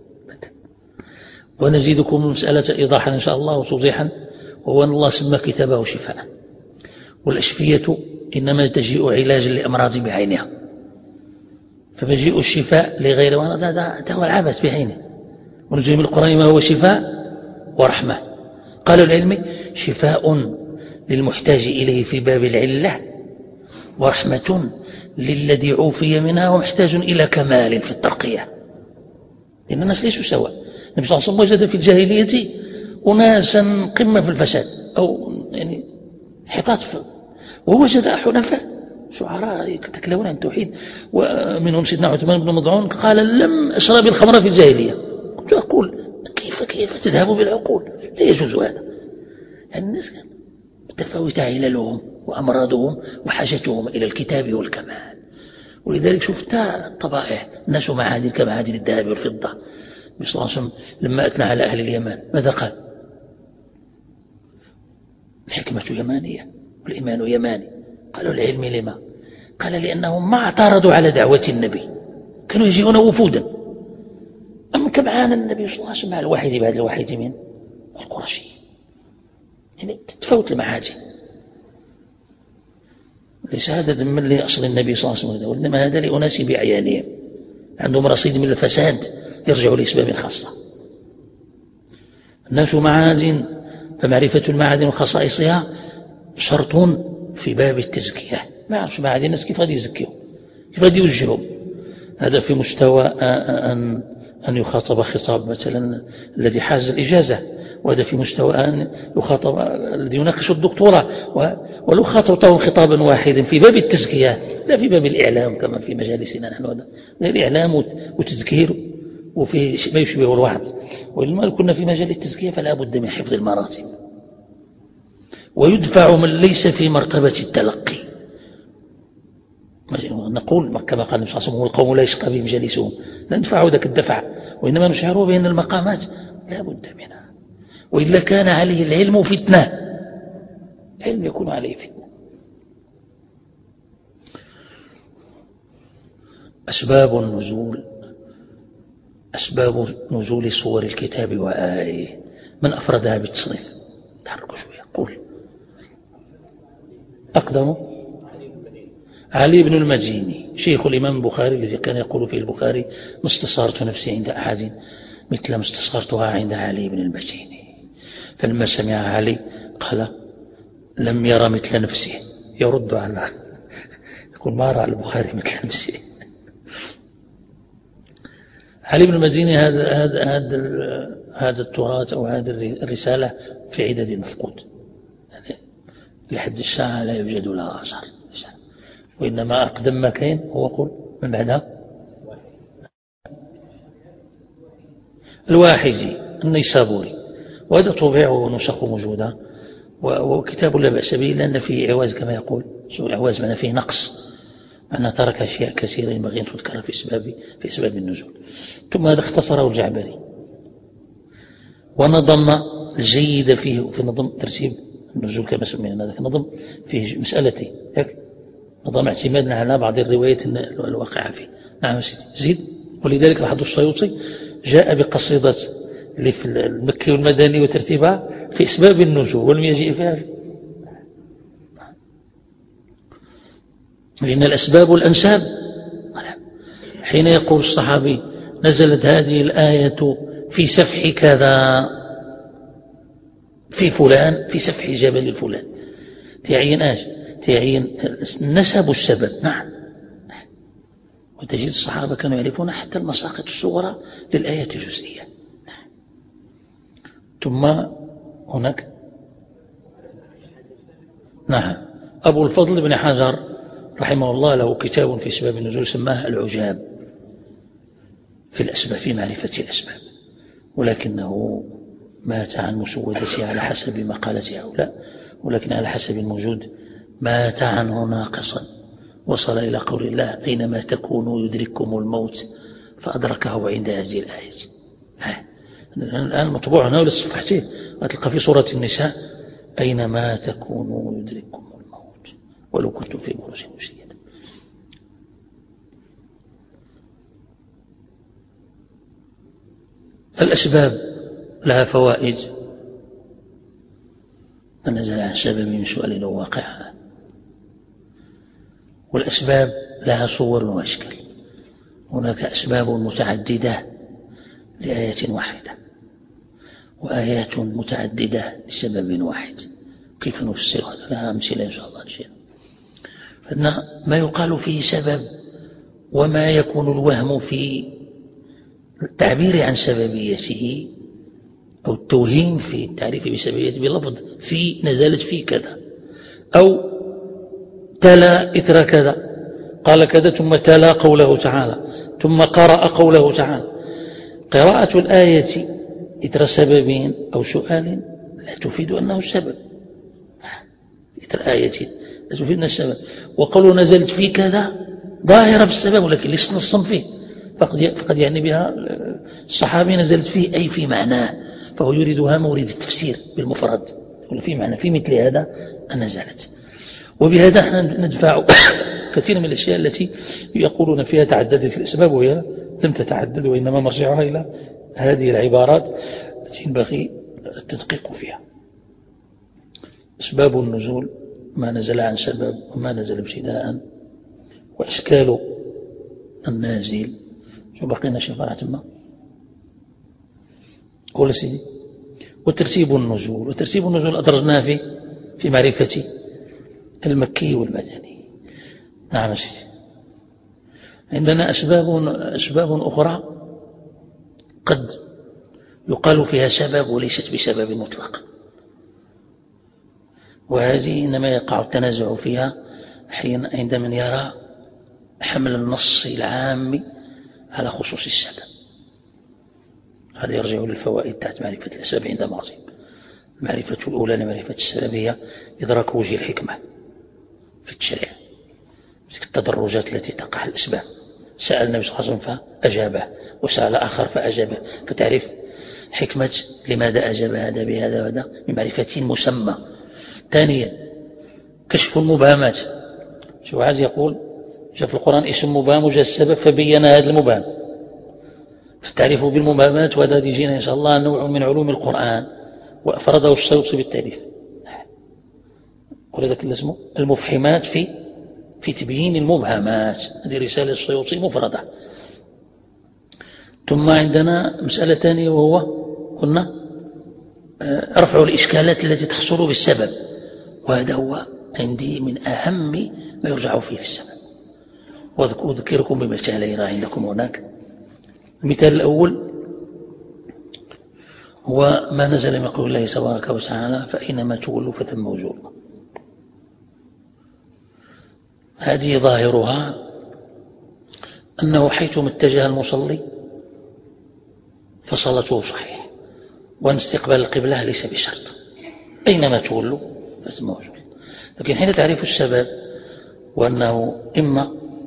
ونزيدكم المسألة إيضاحا إن شاء الله وتوضيحا، وهو أن الله سمى كتابه شفاء، والأشفية إنما تجيء علاجا لأمراض بعينها، فمجيء الشفاء لغير هذا هو العبث بعينه. ونزل من القرآن ما هو شفاء ورحمة. قال العلم شفاء للمحتاج إليه في باب العلة، ورحمة للذي عوفي منها ومحتاج إلى كمال في الترقية، لأن الناس ليسوا سواء. النبي صلى الله عليه وسلم وجد في الجاهلية أناسا قمة في الفساد أو يعني حطات، ووجد حنفاء شعراء يتكلمون عن التوحيد، ومنهم سيدنا عثمان بن مضعون قال لم أشرب الخمر في الجاهلية. كنت أقول كيف كيف تذهب بالعقول؟ لا يجوز هذا. يعني الناس متفاوتة عللهم وأمراضهم وحاجتهم إلى الكتاب والكمال، ولذلك شفت الطبائع الناس معادن كمعادن الذهب والفضة. النبي صلى الله عليه وسلم لما أثنى على أهل اليمن ماذا قال؟ الحكمة يمانية والإيمان يماني. قالوا العلم لما؟ قال لأنهم ما اعترضوا على دعوة النبي، كانوا يجيئون وفودا. أما كم عانى النبي صلى الله عليه وسلم مع الواحد بعد الواحد من القرشي، يعني تتفوت المعاجم. ليس هذا من لأصل النبي صلى الله عليه وسلم، وإنما هذا لأناس بأعيانهم عندهم رصيد من الفساد يرجع لأسباب خاصة. الناس معادن، فمعرفة المعادن وخصائصها شرط في باب التزكية. ما يعرفش معادن الناس كيف غادي يزكيهم، كيف غادي يوجههم. هذا في مستوى أن أن يخاطب خطاب مثلا الذي حاز الإجازة، وهذا في مستوى أن يخاطب الذي يناقش الدكتوراه، ولو خاطبتهم خطابا واحدا في باب التزكية لا في باب الإعلام كما في مجالسنا نحن. هذا الإعلام وتذكير وفي ما يشبه الوعظ، ولما كنا في مجال التزكية فلا بد من حفظ المراتب، ويدفع من ليس في مرتبة التلقي. نقول كما قال النبي صلى الله عليه وسلم والقوم لا يشقى بهم جالسهم، لا ندفعوا ذاك الدفع، وإنما نشعروا بأن المقامات لا بد منها، وإلا كان عليه العلم فتنة. العلم يكون عليه فتنة. أسباب النزول، أسباب نزول صور الكتاب وآيه، من أفردها بالتصنيف؟ تحركوا شوية. قول. أقدم علي بن المديني شيخ الإمام البخاري الذي كان يقول فيه البخاري ما استصغرت نفسي عند أحد مثل ما استصغرتها عند علي بن المديني. فلما سمع علي قال لم يرى مثل نفسه، يرد على يقول ما رأى البخاري مثل نفسه. علي بن المديني هذا هذا هذا هذا التراث أو هذه الرسالة في عدد مفقود، يعني لحد الساعة لا يوجد لها أثر، وإنما أقدم ما كان هو قل من بعدها الواحجي النيسابوري، وهذا طبع ونسخ موجودة، وكتاب لا بأس به لأن فيه عواز كما يقول، عواز معنى فيه نقص، معنى ترك أشياء كثيرة ينبغي أن تذكر في أسباب في أسباب النزول. ثم هذا اختصره الجعبري ونظم الجيد فيه في نظم ترتيب النزول كما سمينا هذا نظم فيه مسألتين، هيك نظم اعتمادنا على بعض الروايات الواقعة فيه. نعم سيدي زيد. ولذلك لاحظوا السيوطي جاء بقصيدة اللي في المكي والمدني وترتيبها في أسباب النزول ولم يجيء فيها، لأن الأسباب والأنساب. حين يقول الصحابي نزلت هذه الآية في سفح كذا في فلان في سفح جبل فلان، تعين ايش؟ تعين نسب السبب. نعم. وتجد الصحابة كانوا يعرفون حتى المساقط الصغرى للآيات الجزئية. نعم. ثم هناك نعم أبو الفضل بن حجر رحمه الله له كتاب في أسباب النزول سماه العجاب في الأسباب في معرفة الأسباب، ولكنه مات عن مسودته على حسب مقالة هؤلاء، ولكن على حسب الموجود مات عنه ناقصا، وصل إلى قول الله أينما تكونوا يدرككم الموت، فأدركه عند هذه الآية. الآن مطبوع هنا ولصفحته وتلقى في سورة النساء أينما تكونوا يدرككم الموت ولو كنتم في بروج مشيدة. الأسباب لها فوائد، فنزل عن سبب من سؤال أو واقعها، والأسباب لها صور وأشكال. هناك أسباب متعددة لآية واحدة، وآيات متعددة لسبب واحد. كيف نفسر هذا؟ لها أمثلة إن شاء الله نجينا. فإن ما يقال فيه سبب وما يكون الوهم في التعبير عن سببيته أو التوهيم في التعريف بسببيته بلفظ في نزلت في كذا، أو تلا إثر كذا، قال كذا ثم تلا قوله تعالى، ثم قرأ قوله تعالى. قراءة الآية إثر سبب أو سؤال لا تفيد أنه السبب، إثر آية لا تفيد أنه السبب. وقوله نزلت في كذا ظاهرة في السبب ولكن ليس نصا فيه، فقد يعني بها الصحابي نزلت فيه أي في معناه، فهو يريدها مورد التفسير بالمفرد، ولا في معنى في مثل هذا نزلت. وبهذا احنا ندفع كثير من الأشياء التي يقولون فيها تعددت الأسباب وهي لم تتعدد، وإنما مرجعها إلى هذه العبارات التي ينبغي التدقيق فيها. أسباب النزول ما نزل عن سبب وما نزل ابتداء، وأشكال النازل. شو بقينا شفاعة ما قول سيدي. وترتيب النزول، وترتيب النزول أدرجناه في في معرفة المكي والمدني. نعم سيدي. عندنا أسباب أسباب أخرى قد يقال فيها سبب وليست بسبب مطلق، وهذه إنما يقع التنازع فيها حين عند من يرى حمل النص العام على خصوص السبب. هذا يرجع للفوائد تحت معرفة الأسباب عند مراتب. المعرفة الأولى لمعرفة السبب هي إدراك وجه الحكمة في التشريع، التدرجات التي تقع الأسباب. سأل النبي صلى الله عليه وسلم فأجابه، وسأل آخر فأجابه، فتعرف حكمة لماذا أجاب هذا بهذا وهذا من معرفة مسمى. ثانيا كشف المبهمات. شو عايز يقول؟ جاء في القرآن اسم مبهم وجاء السبب فبين هذا المبهم، فالتعريف بالمبهمات، وهذا يجينا إن شاء الله نوع من علوم القرآن وأفرده السيوطي بالتعريف. قل هذا كله اسمه المفحمات في في تبيين المبهمات، هذه رسالة السيوطي مفردة. ثم عندنا مسألة ثانية وهو قلنا رفع الإشكالات التي تحصل بالسبب، وهذا هو عندي من أهم ما يرجع فيه السبب. وأذكركم بمثالين عندكم هناك. المثال الأول هو ما نزل من قول الله تبارك وتعالى فأينما تولوا فثم وجه الله. هذه ظاهرها أنه حيثما اتجه المصلي فصلاته صحيح، وأن استقبال القبلة ليس بشرط، أينما تولوا فثم وجه الله. لكن حين تعرف السبب وأنه إما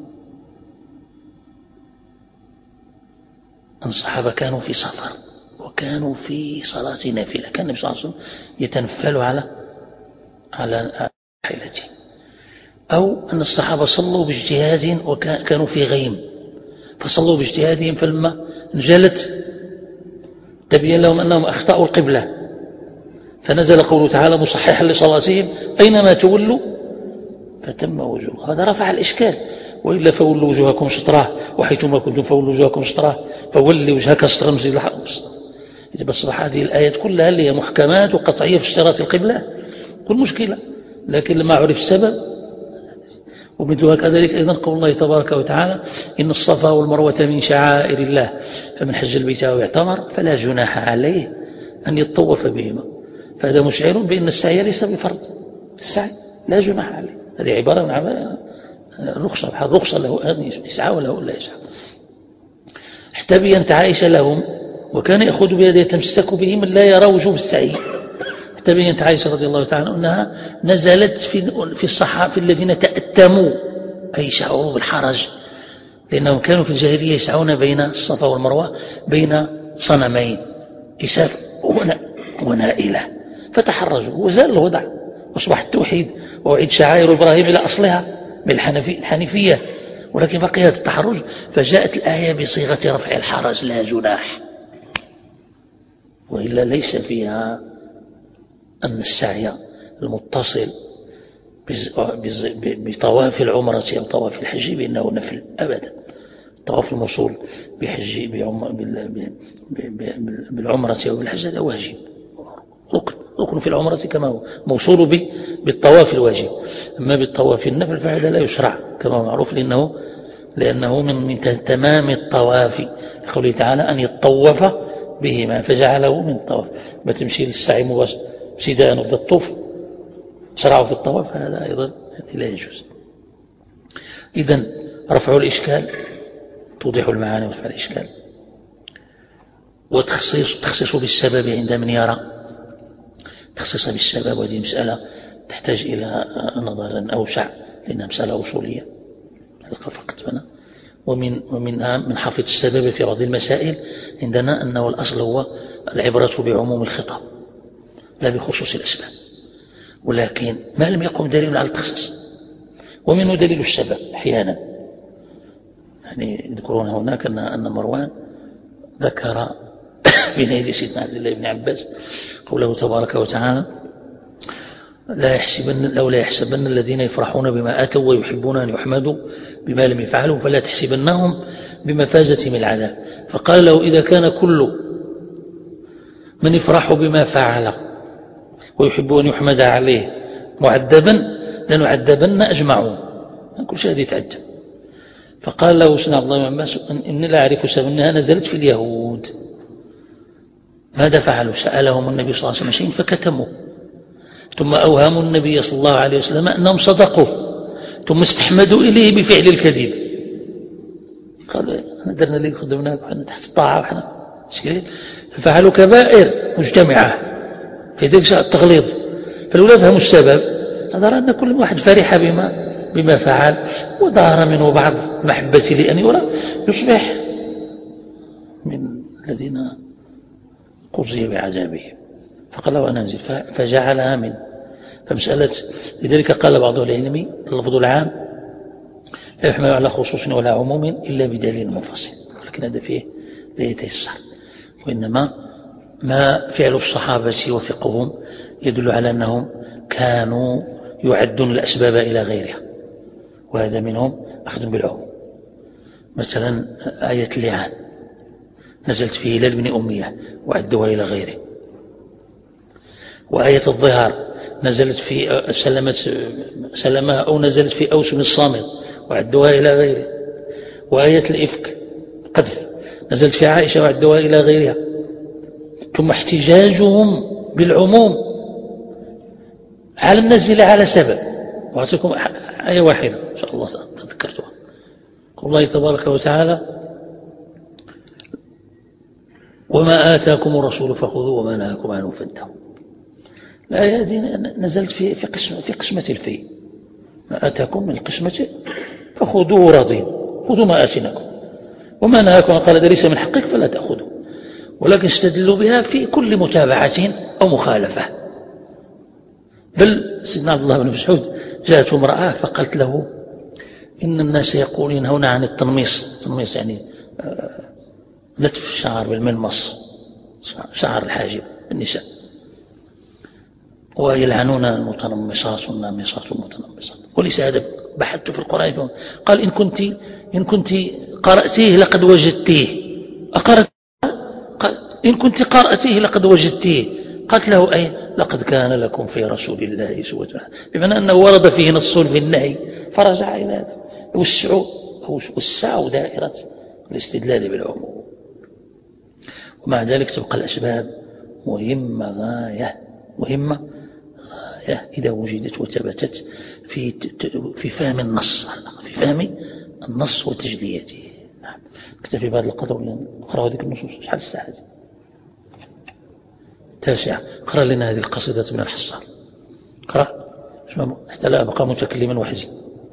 أن الصحابة كانوا في سفر وكانوا في صلاة نافلة، كان النبي صلى الله عليه وسلم يتنفل على على حيلته، أو أن الصحابة صلوا باجتهاد وكانوا في غيم فصلوا باجتهادهم، فلما انجلت تبين لهم أنهم أخطأوا القبلة فنزل قوله تعالى مصححا لصلاتهم أينما تولوا فتم وجه الله. هذا رفع الإشكال، وإلا فولوا وجوهكم شطراه وحيثما كنتم فولوا وجوهكم شطراه فولي وجهك شطر المسجد الحرام. إذا بصبح هذه الآيات كلها اللي هي محكمات وقطعية في اشتراط القبلة كل مشكلة، لكن لما عرف السبب. ومثلها كذلك أيضا قول الله تبارك وتعالى إن الصفا والمروة من شعائر الله فمن حج البيت أو اعتمر فلا جناح عليه أن يطوف بهما. فهذا مشعر بأن السعي ليس بفرض، السعي لا جناح عليه، هذه عبارة عن الرخصة، الرخصة له أن يسعى وله لا يسعى. حتى بينت عائشة لهم وكان يأخذ بيده يتمسك به من لا يرى وجوب السعي. حتى بينت عائشة رضي الله تعالى أنها نزلت في في الصحابة الذين تأتموا أي شعروا بالحرج، لأنهم كانوا في الجاهلية يسعون بين الصفا والمروة بين صنمين إساف ونائلة، فتحرجوا وزال الوضع واصبح التوحيد ووعيد شعائر إبراهيم إلى أصلها من الحنيفية، ولكن بقي هذا التحرج، فجاءت الآية بصيغة رفع الحرج لا جناح، وإلا ليس فيها أن السعي المتصل بطواف العمرة أو طواف الحج بأنه نفل أبدا. طواف الموصول بحج بالعمرة أو بالحج هذا واجب، ركن ركن في العمرة كما هو موصول به بالطواف الواجب. أما بالطواف النفل فهذا لا يشرع كما هو معروف، لأنه لأنه من من تمام الطواف، لقوله تعالى أن يطوف بهما فجعله من الطواف. ما تمشي للسعي مباشرة ابتداء وبدا الطوف شرعوا في الطواف، هذا أيضا لا يجوز. إذن رفع الإشكال، توضيح المعاني ورفع الإشكال، وتخصيص تخصيص بالسبب عند من يرى تخصيص بالسبب، وهذه مسألة تحتاج إلى نظر أوسع لأنها مسألة أصولية فقط هنا. ومن ومنها من حافظ السبب في بعض المسائل عندنا أنه الأصل هو العبرة بعموم الخطاب لا بخصوص الأسباب، ولكن ما لم يقم دليل على التخصيص، ومنه دليل السبب أحيانا. يعني يذكرون هناك أن مروان ذكر بين يدي سيدنا عبد الله بن عباس قوله تبارك وتعالى لا يحسبن لو لا يحسبن الذين يفرحون بما آتوا ويحبون أن يحمدوا بما لم يفعلوا فلا تحسبنهم بمفازة من العذاب. فقال له إذا كان كل من يفرح بما فعل ويحب أن يحمد عليه معذبا لنعذبن أجمعون، كل شيء هذه يتعذب. فقال له سيدنا عبد الله بن عباس إني لا أعرف سبب أنها نزلت في اليهود. ماذا فعلوا؟ سألهم النبي صلى الله عليه وسلم شيء فكتموا، ثم أوهموا النبي صلى الله عليه وسلم أنهم صدقوا، ثم استحمدوا إليه بفعل الكذب. قالوا درنا لك خدمناك وحنا تحت الطاعة وحنا شكرين، ففعلوا كبائر مجتمعة في ذلك التغليظ. فالأولاد فهموا السبب، نظرا أن كل واحد فرح بما بما فعل وظهر منه بعض محبة لأن يرى يصبح من الذين قضي بعذابه. فقال له أنا أنزل فجعلها من فمسألة. لذلك قال بعض العلم اللفظ العام لا يحمل على خصوص ولا عموم إلا بدليل منفصل، ولكن هذا فيه لا يتيسر، وإنما ما فعل الصحابة وفقههم يدل على أنهم كانوا يعدون الأسباب إلى غيرها، وهذا منهم أخذ بالعموم. مثلا آية اللعان نزلت في هلال بن أمية وعدوها إلى غيره، وآية الظهار نزلت في سلمت سلمها أو نزلت في أوس بن الصامت وعدوها إلى غيره، وآية الإفك قذف نزلت في عائشة وعدوها إلى غيرها. ثم احتجاجهم بالعموم على النزل على سبب. وأعطيكم آية واحدة إن شاء الله تذكرتها، قول الله تبارك وتعالى وما آتاكم الرسول فخذوه وما نهاكم عنه فانتهوا. الآية هذه نزلت في في قسمة في قسمة الفي، ما آتاكم من القسمة فخذوه راضين، خذوا ما آتيناكم، وما نهاكم قال هذا ليس من حقك فلا تأخذوا، ولكن استدلوا بها في كل متابعة أو مخالفة. بل سيدنا عبد الله بن مسعود جاءته امرأة فقالت له إن الناس يقولون ينهون عن التنميص، التنميص يعني نتف الشعر بالمنمص، شعر الحاجب النساء، ويلعنون المتنمصات والنامصات والمتنمصات، وليس هذا بحثت في القرآن. قال إن كنت إن كنت قرأتيه لقد وجدتيه. أقرأت؟ قال إن كنت قرأتيه لقد وجدتيه. قالت له أين؟ لقد كان لكم في رسول الله أسوة حسنة، بمعنى أنه ورد فيه نص في النهي فرجع إلى هذا، وسعوا وسعوا دائرة الاستدلال بالعموم. ومع ذلك تبقى الأسباب مهمة غاية، مهمة غاية إذا وجدت وثبتت في في فهم النص، في فهم النص وتجليته. نعم. اكتفي بهذا القدر نقرأ هذه النصوص. شحال الساعة هذه؟ تاسعة. اقرأ لنا هذه القصيدة من الحصار. اقرأ حتى لا أبقى متكلما وحدي.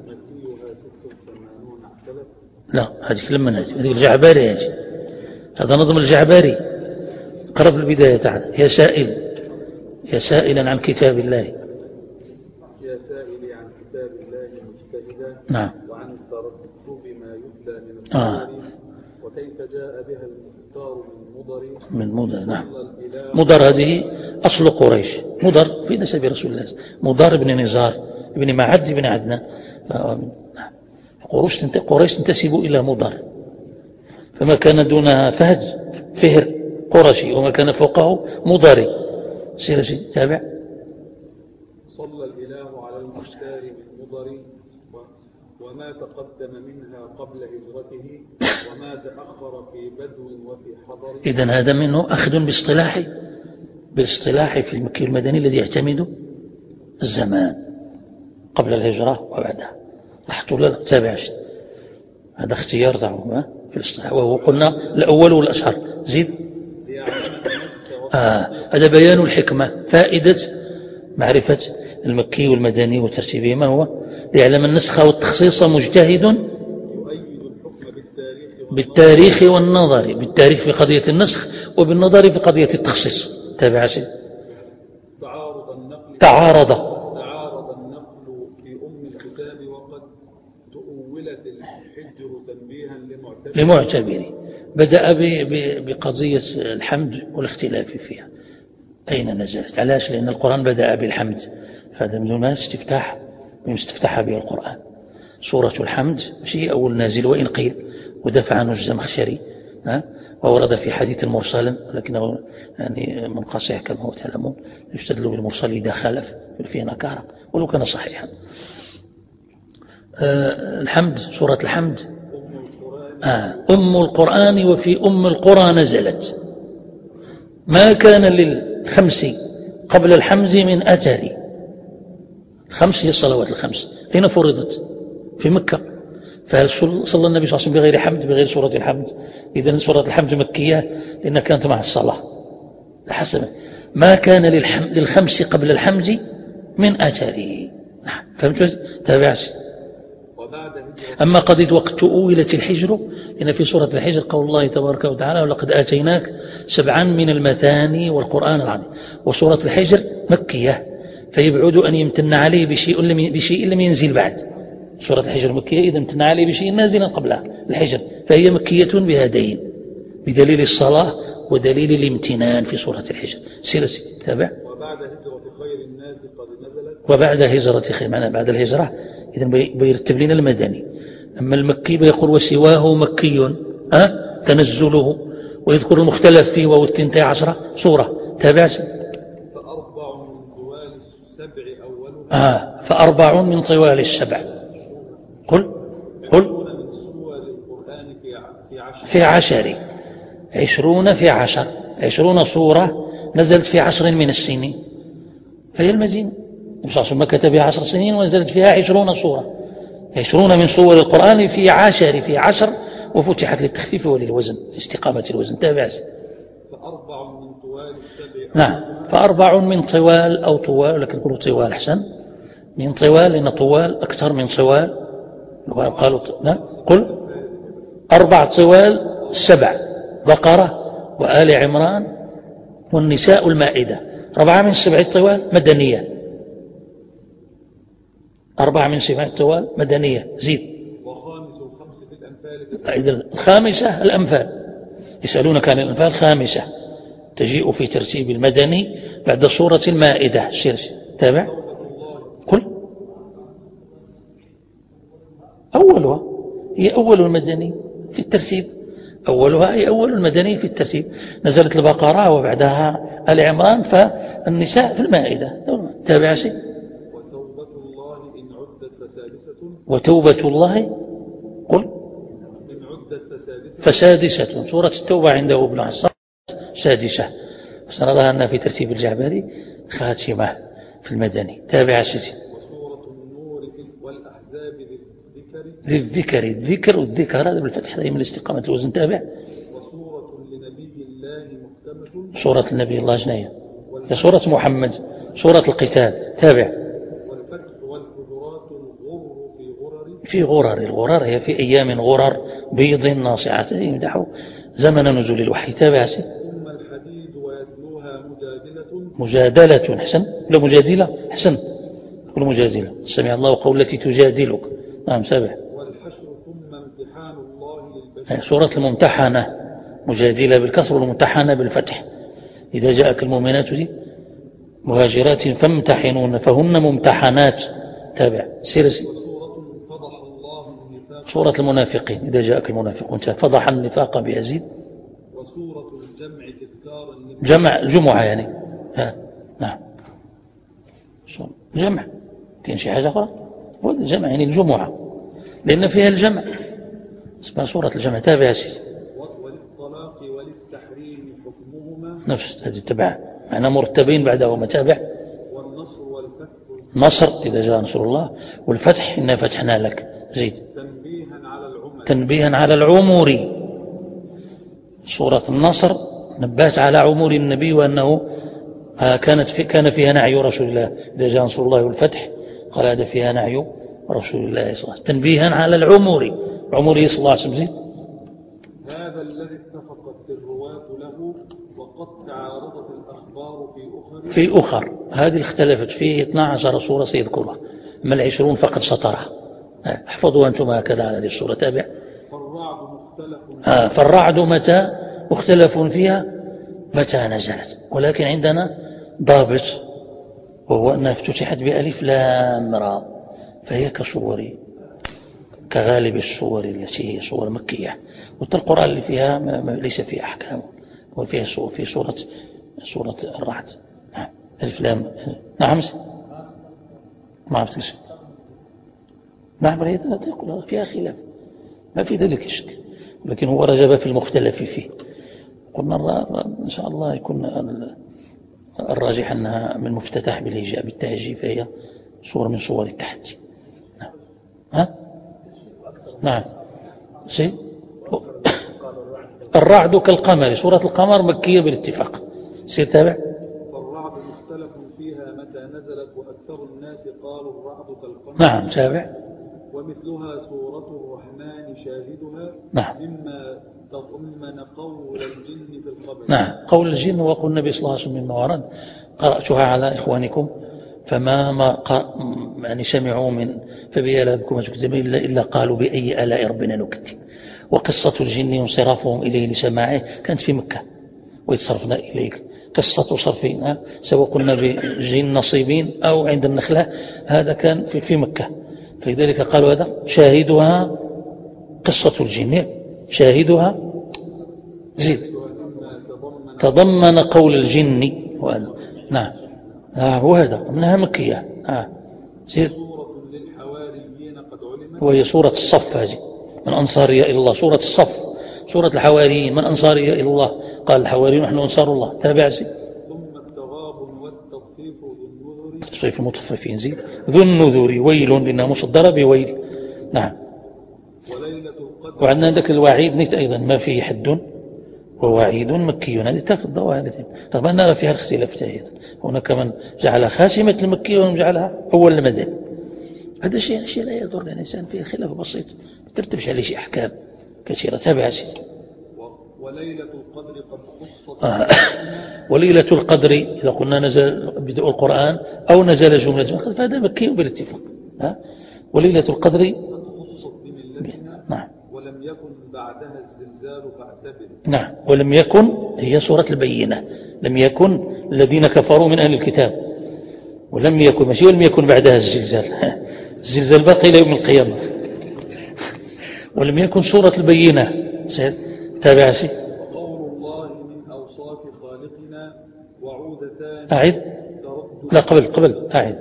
لا هذه كلمة هذه هذه الجعباري، هذه هذا نظم الجعباري. اقرأ في البداية تعالى يا سائل يا سائلا عن كتاب الله، يا سائلي عن كتاب الله مجتهدا، نعم، وعن الترتب ما يتلى من الصور، آه. وكيف جاء بها المختار من مضر من مضر. نعم، مضر هذه أصل قريش، مضر في نسب رسول الله، مضر بن نزار بن معد بن عدنان. قريش تنتسب إلى مضر فما كان دونها فهد فهر قرشي، وما كان فوقه مضري. سير سيدي تابع. صلى الإله على المختار من مضر وما تقدم منها قبل هجرته وما تأخر في بدو وفي حضر. إذن هذا منه أخذ باصطلاح بالاصطلاح في المكي المدني الذي يعتمد الزمان قبل الهجرة وبعدها. لاحظتوا لا تابع. هذا اختيار ضعهم في الاصطلاح، وهو قلنا الأول والأشهر. زيد. آه هذا بيان الحكمة، فائدة معرفة المكي والمدني وترتيبهما هو ليعلم النسخ والتخصيص مجتهد بالتاريخ والنظر، بالتاريخ في قضية النسخ وبالنظر في قضية التخصيص. تابع سيدي. تعارض النقل تعارض تعارض النقل في أم الكتاب وقد تؤولت الحجر تنبيها لمعتبر لمعتبر. بدأ بقضية الحمد والاختلاف فيها أين نزلت. علاش؟ لأن القرآن بدأ بالحمد، فهذا من هنا استفتاح من استفتح به القرآن. سورة الحمد ماشي أول نازل، وإن قيل ودفع عنه الزمخشري ها وورد في حديث مرسلا، لكنه يعني منقطع كما هو تعلمون، يستدل بالمرسل إذا خالف فيه نكارة ولو كان صحيحا. أه الحمد، سورة الحمد آه أم القرآن، وفي أم القرى نزلت. ما كان للخمس قبل الحمد من أثر. الخمس هي الصلوات الخمس، أين فرضت؟ في مكة. فهل صلى النبي صلى الله عليه وسلم بغير حمد، بغير سورة الحمد؟ إذن سورة الحمد مكية لأنها كانت مع الصلاة حسب. ما كان للخمس قبل الحمد من أثر. فهمت؟ تابعت. أما قضية وقت تؤولت الحجر، إن في سورة الحجر قول الله تبارك وتعالى ولقد آتيناك سبعا من المثاني والقرآن العظيم. وسورة الحجر مكية، فيبعد أن يمتن عليه بشيء لم بشيء لم ينزل بعد. سورة الحجر مكية إذا امتن عليه بشيء نازلا قبلها الحجر، فهي مكية بهذين، بدليل الصلاة ودليل الامتنان في سورة الحجر. سير سيدي تابع. وبعد هجرة خير الناس قد نزلت. وبعد هجرة خير، معنى بعد الهجرة إذا بيرتب لنا المدني. أما المكي بيقول وسواه مكي أه؟ تنزله، ويذكر المختلف فيه وهو التنتي عشرة سورة. تابع. فأربع من طوال السبع أولها آه فأربع من طوال السبع. قل قل من سور القرآن في عشر في عشر عشرون في عشر عشرون سورة نزلت في عشر من السنين، فهي المدينة. النبي صلى الله عليه وسلم كتب فيها عشر سنين ونزلت فيها عشرون سورة. عشرون من سور القرآن في عشر في عشر، وفتحت للتخفيف وللوزن لاستقامة الوزن. تابع. فأربع من طوال السبع. نعم فأربع من طوال أو طوال، لكن قلوا طوال أحسن من طوال، لأن طوال أكثر من طوال. قالوا نعم قل أربع طوال سبع، بقرة وآل عمران والنساء المائدة. أربعة من سبع الطوال مدنية، أربعة من سبع الطوال مدنية. زيد. وخامس الخمس في الأنفال. إذا الخامسة الأنفال، يسألونك عن الأنفال. خامسة تجيء في ترتيب المدني بعد سورة المائدة. سير تابع. قل أولها هي أول المدني في الترتيب، أولها هي أول المدني في الترتيب. نزلت البقرة وبعدها آل عمران، فالنساء في المائدة. تابع شيء. وتوبة الله إن عدت فسادسة. وتوبة الله قل إن عدت فسادسة. فسادسة. سورة التوبة عنده ابن عصام سادسة، فسنراها أنها في ترتيب الجعبري خاتمة في المدني. تابع سيدي. وسورة النور والأحزاب للذكر. للذكر، الذكر والذكر هذا بالفتح دائما لاستقامة الوزن. تابع. وسورة لنبي الله محكمة. سورة النبي الله جناية هي سورة محمد، سورة القتال. تابع. والفتح والحجرات الغر في غرر. في غرر، الغرر هي في أيام غرر بيض ناصعات، يمدحوا زمن نزول الوحي. تابع. ثم الحديد ويتلوها مجادلة. مجادلة حسن، لا مجادلة حسن، كل مجادلة. سمع الله قول التي تجادلك. نعم. سابع. والحشر ثم امتحان الله للبشر. سورة الممتحنة، مجادلة بالكسر والممتحنة بالفتح. إذا جاءك المؤمنات دي مهاجرات فامتحنون فهن ممتحنات. تابع. سير سير. وسورة فضح الله النفاق. سورة المنافقين إذا جاءك المنافقون فضح النفاق بيزيد. وسورة الجمع تذكار النفاق. جمع جمعة يعني ها. نعم جمع كاين شي حاجة أخرى الجمع يعني الجمعة لأن فيها الجمع اسمها سورة الجمع. تابع سيدي. وللطلاق وللتحريم حكمهما نفس هذه تبع معنى مرتبين بعدهما. تابع. والنصر والفتح نصر إذا جاء نصر الله والفتح إنا فتحنا لك. زيد. تنبيها على العمر تنبيها على العمر. سورة النصر نبهت على عمر النبي وأنه كانت في كان فيها نعي رسول الله. إذا جاء نصر الله والفتح قال هذا فيها نعي رسول الله صلى الله عليه وسلم تنبيها على العمر. عمره صلى الله عليه وسلم. زيد. هذا الذي اتفقت الرواة له وقد تعارضت الأخبار في أخر في أخر. هذه اختلفت فيه اثنا عشر سورة سيذكرها أما العشرون فقد سطرها. احفظوا أنتم هكذا على هذه السورة. تابع. فالرعد مختلف آه فالرعد متى مختلف فيها متى نزلت ولكن عندنا ضابط وهو أنها افتتحت بألف لام را فهي كصور كغالب الصور التي هي صور مكية. والقرآن اللي فيها ما ما ليس فيها أحكام وفيها صور في سورة سورة الرعد. نعم ألف لام. نعم ما عرفت ايش. نعم هي تقول فيها خلاف ما في ذلك الشك لكن هو رجب في المختلف فيه. قلنا إن شاء الله يكون الراجح أنها من مفتتح بالهجاء بالتهجي فهي صورة من صور التحدي. نعم. ها؟ نعم شيء الرعد كالقمر. سورة القمر مكية بالاتفاق. سير تابع. فالرعد مختلف فيها متى نزلت وأكثر الناس قالوا الرعد كالقمر. نعم تابع. ومثلها سورة الرحمن شاهدها نعم. مما تضمن قول الجن في القبر. نعم قول الجن وقول النبي صلى الله عليه وسلم مما ورد. قرأتها على إخوانكم فما ما يعني سمعوا من فبيا بكم تكذب إلا, إلا قالوا بأي آلاء ربنا نكذب. وقصة الجن وانصرافهم إليه لسماعه كانت في مكة ويتصرفنا إليك. قصة صرفين سواء قلنا بجن نصيبين أو عند النخلة هذا كان في, في مكة فلذلك قالوا هذا شاهدها قصة الجن شاهدها. زيد. تضمن قول الجن وهذا. نعم آه وهذا منها مكية. آه زيد. سورة للحواريين قد علمت وهي سورة الصف. هذه من أنصاري إلى الله. سورة الصف سورة الحواريين من أنصاري إلى الله قال الحواريون نحن أنصار الله. تابع. زيد. ثم التغابن والتطفيف ذو النذر تصفيف المطففين. زيد. ذو النذر ويل لأنها مصدرة بويل. نعم. وليلة القدر وعندنا عندك الوعيد نيت أيضا ما فيه حد ووعيد مكي. هذه تفضل وهذه رغم أن نرى فيها الاختلاف تاهية. هناك من جعلها خاسمة المكي ومن جعلها أول المدني. هذا الشيء شيء لا يضر الإنسان فيه خلاف بسيط ما ترتبش عليه شيء أحكام كثيرة. تابع سيدي. وليلة القدر قد خصت آه. وليلة القدر إذا قلنا نزل بدء القرآن أو نزل جملة فهذا مكي بالاتفاق. ها وليلة القدر قد خصت بملتنا. نعم. ولم يكن بعدها الزلزال فاعتبر. نعم ولم يكن هي سورة البينة. لم يكن الذين كفروا من أهل الكتاب ولم يكن ماشي ولم يكن بعدها الزلزال. الزلزال باقي إلى يوم القيامة. ولم يكن سورة البينة. تابع شيء. وقول الله من أوصاف خالقنا وعودتان أعد. لا قبل قبل أعد.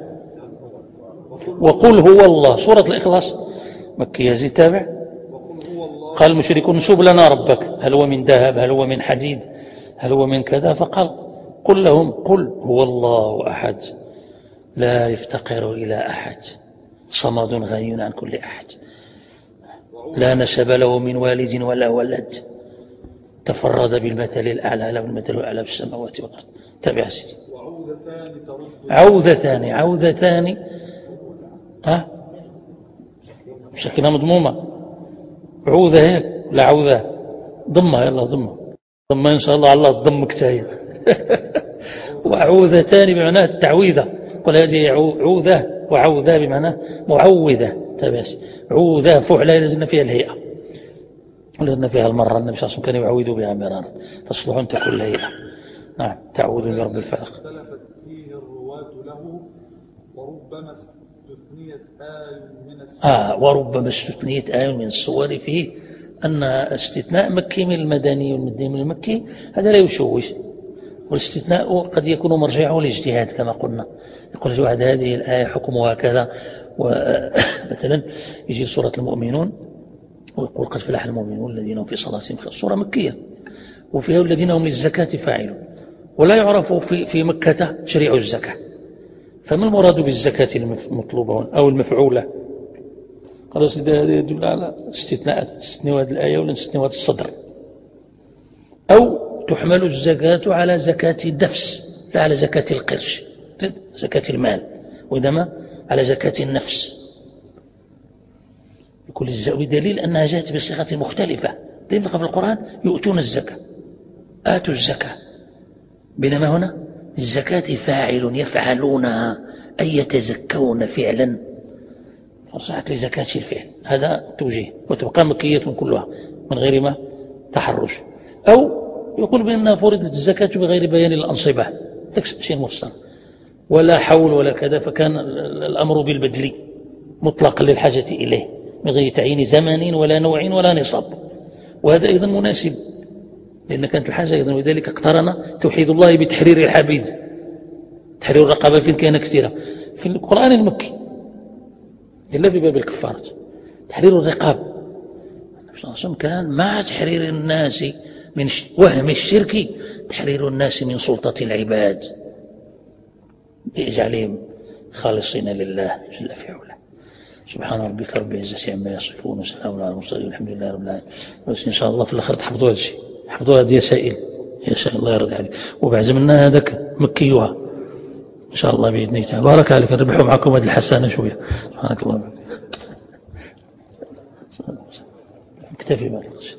وقل هو الله. سورة الإخلاص مكية. زي تابع. قال المشركون نسوب لنا ربك هل هو من ذهب هل هو من حديد هل هو من كذا فقال قل لهم قل هو الله أحد لا يفتقر إلى أحد صمد غني عن كل أحد لا نسب له من والد ولا ولد تفرد بالمثل الأعلى له المثل الأعلى في السماوات والأرض. تابع سيدي. عوذتان عوذتان ها سكنة مضمومة. عوذة هيك لا عوذة ضمة يلا ضمة ضمة إن شاء الله على الله ضم كتاية. وعوذتان بمعنى التعويذة. قل هذه عوذة وعوذة بمعنى معوذة. تباس عوذة فعلة لازلنا فيها الهيئة ولازلنا فيها المرة. النبي صلى الله عليه وسلم كان يعوذ بها مرارا تصلح أن تكون الهيئة. نعم تعوذ برب الفلق. اختلفت فيه الرواة له وربما استثنيت آية من السور. آه وربما استثنيت آية من الصور فيه أن استثناء مكي من المدني والمدني من المكي هذا لا يشوش، والاستثناء قد يكون مرجعه الاجتهاد كما قلنا. يقول الواحد هذه الآية حكمها كذا، ومثلا يجي سورة المؤمنون ويقول قد فلح المؤمنون الذين هم في صلاتهم خاشعون، سورة مكية وفيها الذين هم للزكاة فاعلون، ولا يعرف في في مكة تشريع الزكاة، فما المراد بالزكاة المطلوبة أو المفعولة؟ قالوا سيدي هذا يدل على استثناءات، استثناء هذه الآية ولا استثناء الصدر. أو تحمل الزكاة على زكاة النفس لا على زكاة القرش، زكاة المال، وإنما على زكاة النفس. يقول بدليل أنها جاءت بصيغة مختلفة. دائما في القرآن يؤتون الزكاة، آتوا الزكاة، بينما هنا الزكاة فاعل يفعلونها أي يتزكون فعلا، فرجعت لزكاة الفعل. هذا توجيه، وتبقى مكية كلها من غير ما تحرج. أو يقول بأنها فرضت الزكاة بغير بيان الأنصبة، شيء مفصل، ولا حول ولا كذا، فكان الأمر بالبدل مطلقا للحاجة إليه من غير تعيين زمن ولا نوع ولا نصاب. وهذا أيضا مناسب لأن كانت الحاجة أيضا، ولذلك اقترن توحيد الله بتحرير العبيد. تحرير الرقبة فين كان كثيرا في القرآن المكي إلا في باب الكفارة. تحرير الرقاب كان مع تحرير الناس من وهم الشرك، تحرير الناس من سلطة العباد بإجعالهم خالصين لله جل في علاه. سبحان ربك رب العزة عما يصفون وسلام على المرسلين والحمد لله رب العالمين. بس إن شاء الله في الآخر تحفظوا هذا الشيء، حفظوا هذه سائل يا شاء الله يرضى عليك، وبعد منا هذاك مكيوها إن شاء الله بإذن الله تعالى. بارك عليك، نربحوا معكم هذه الحسانة شوية. سبحانك اللهم. اكتفي بهذا.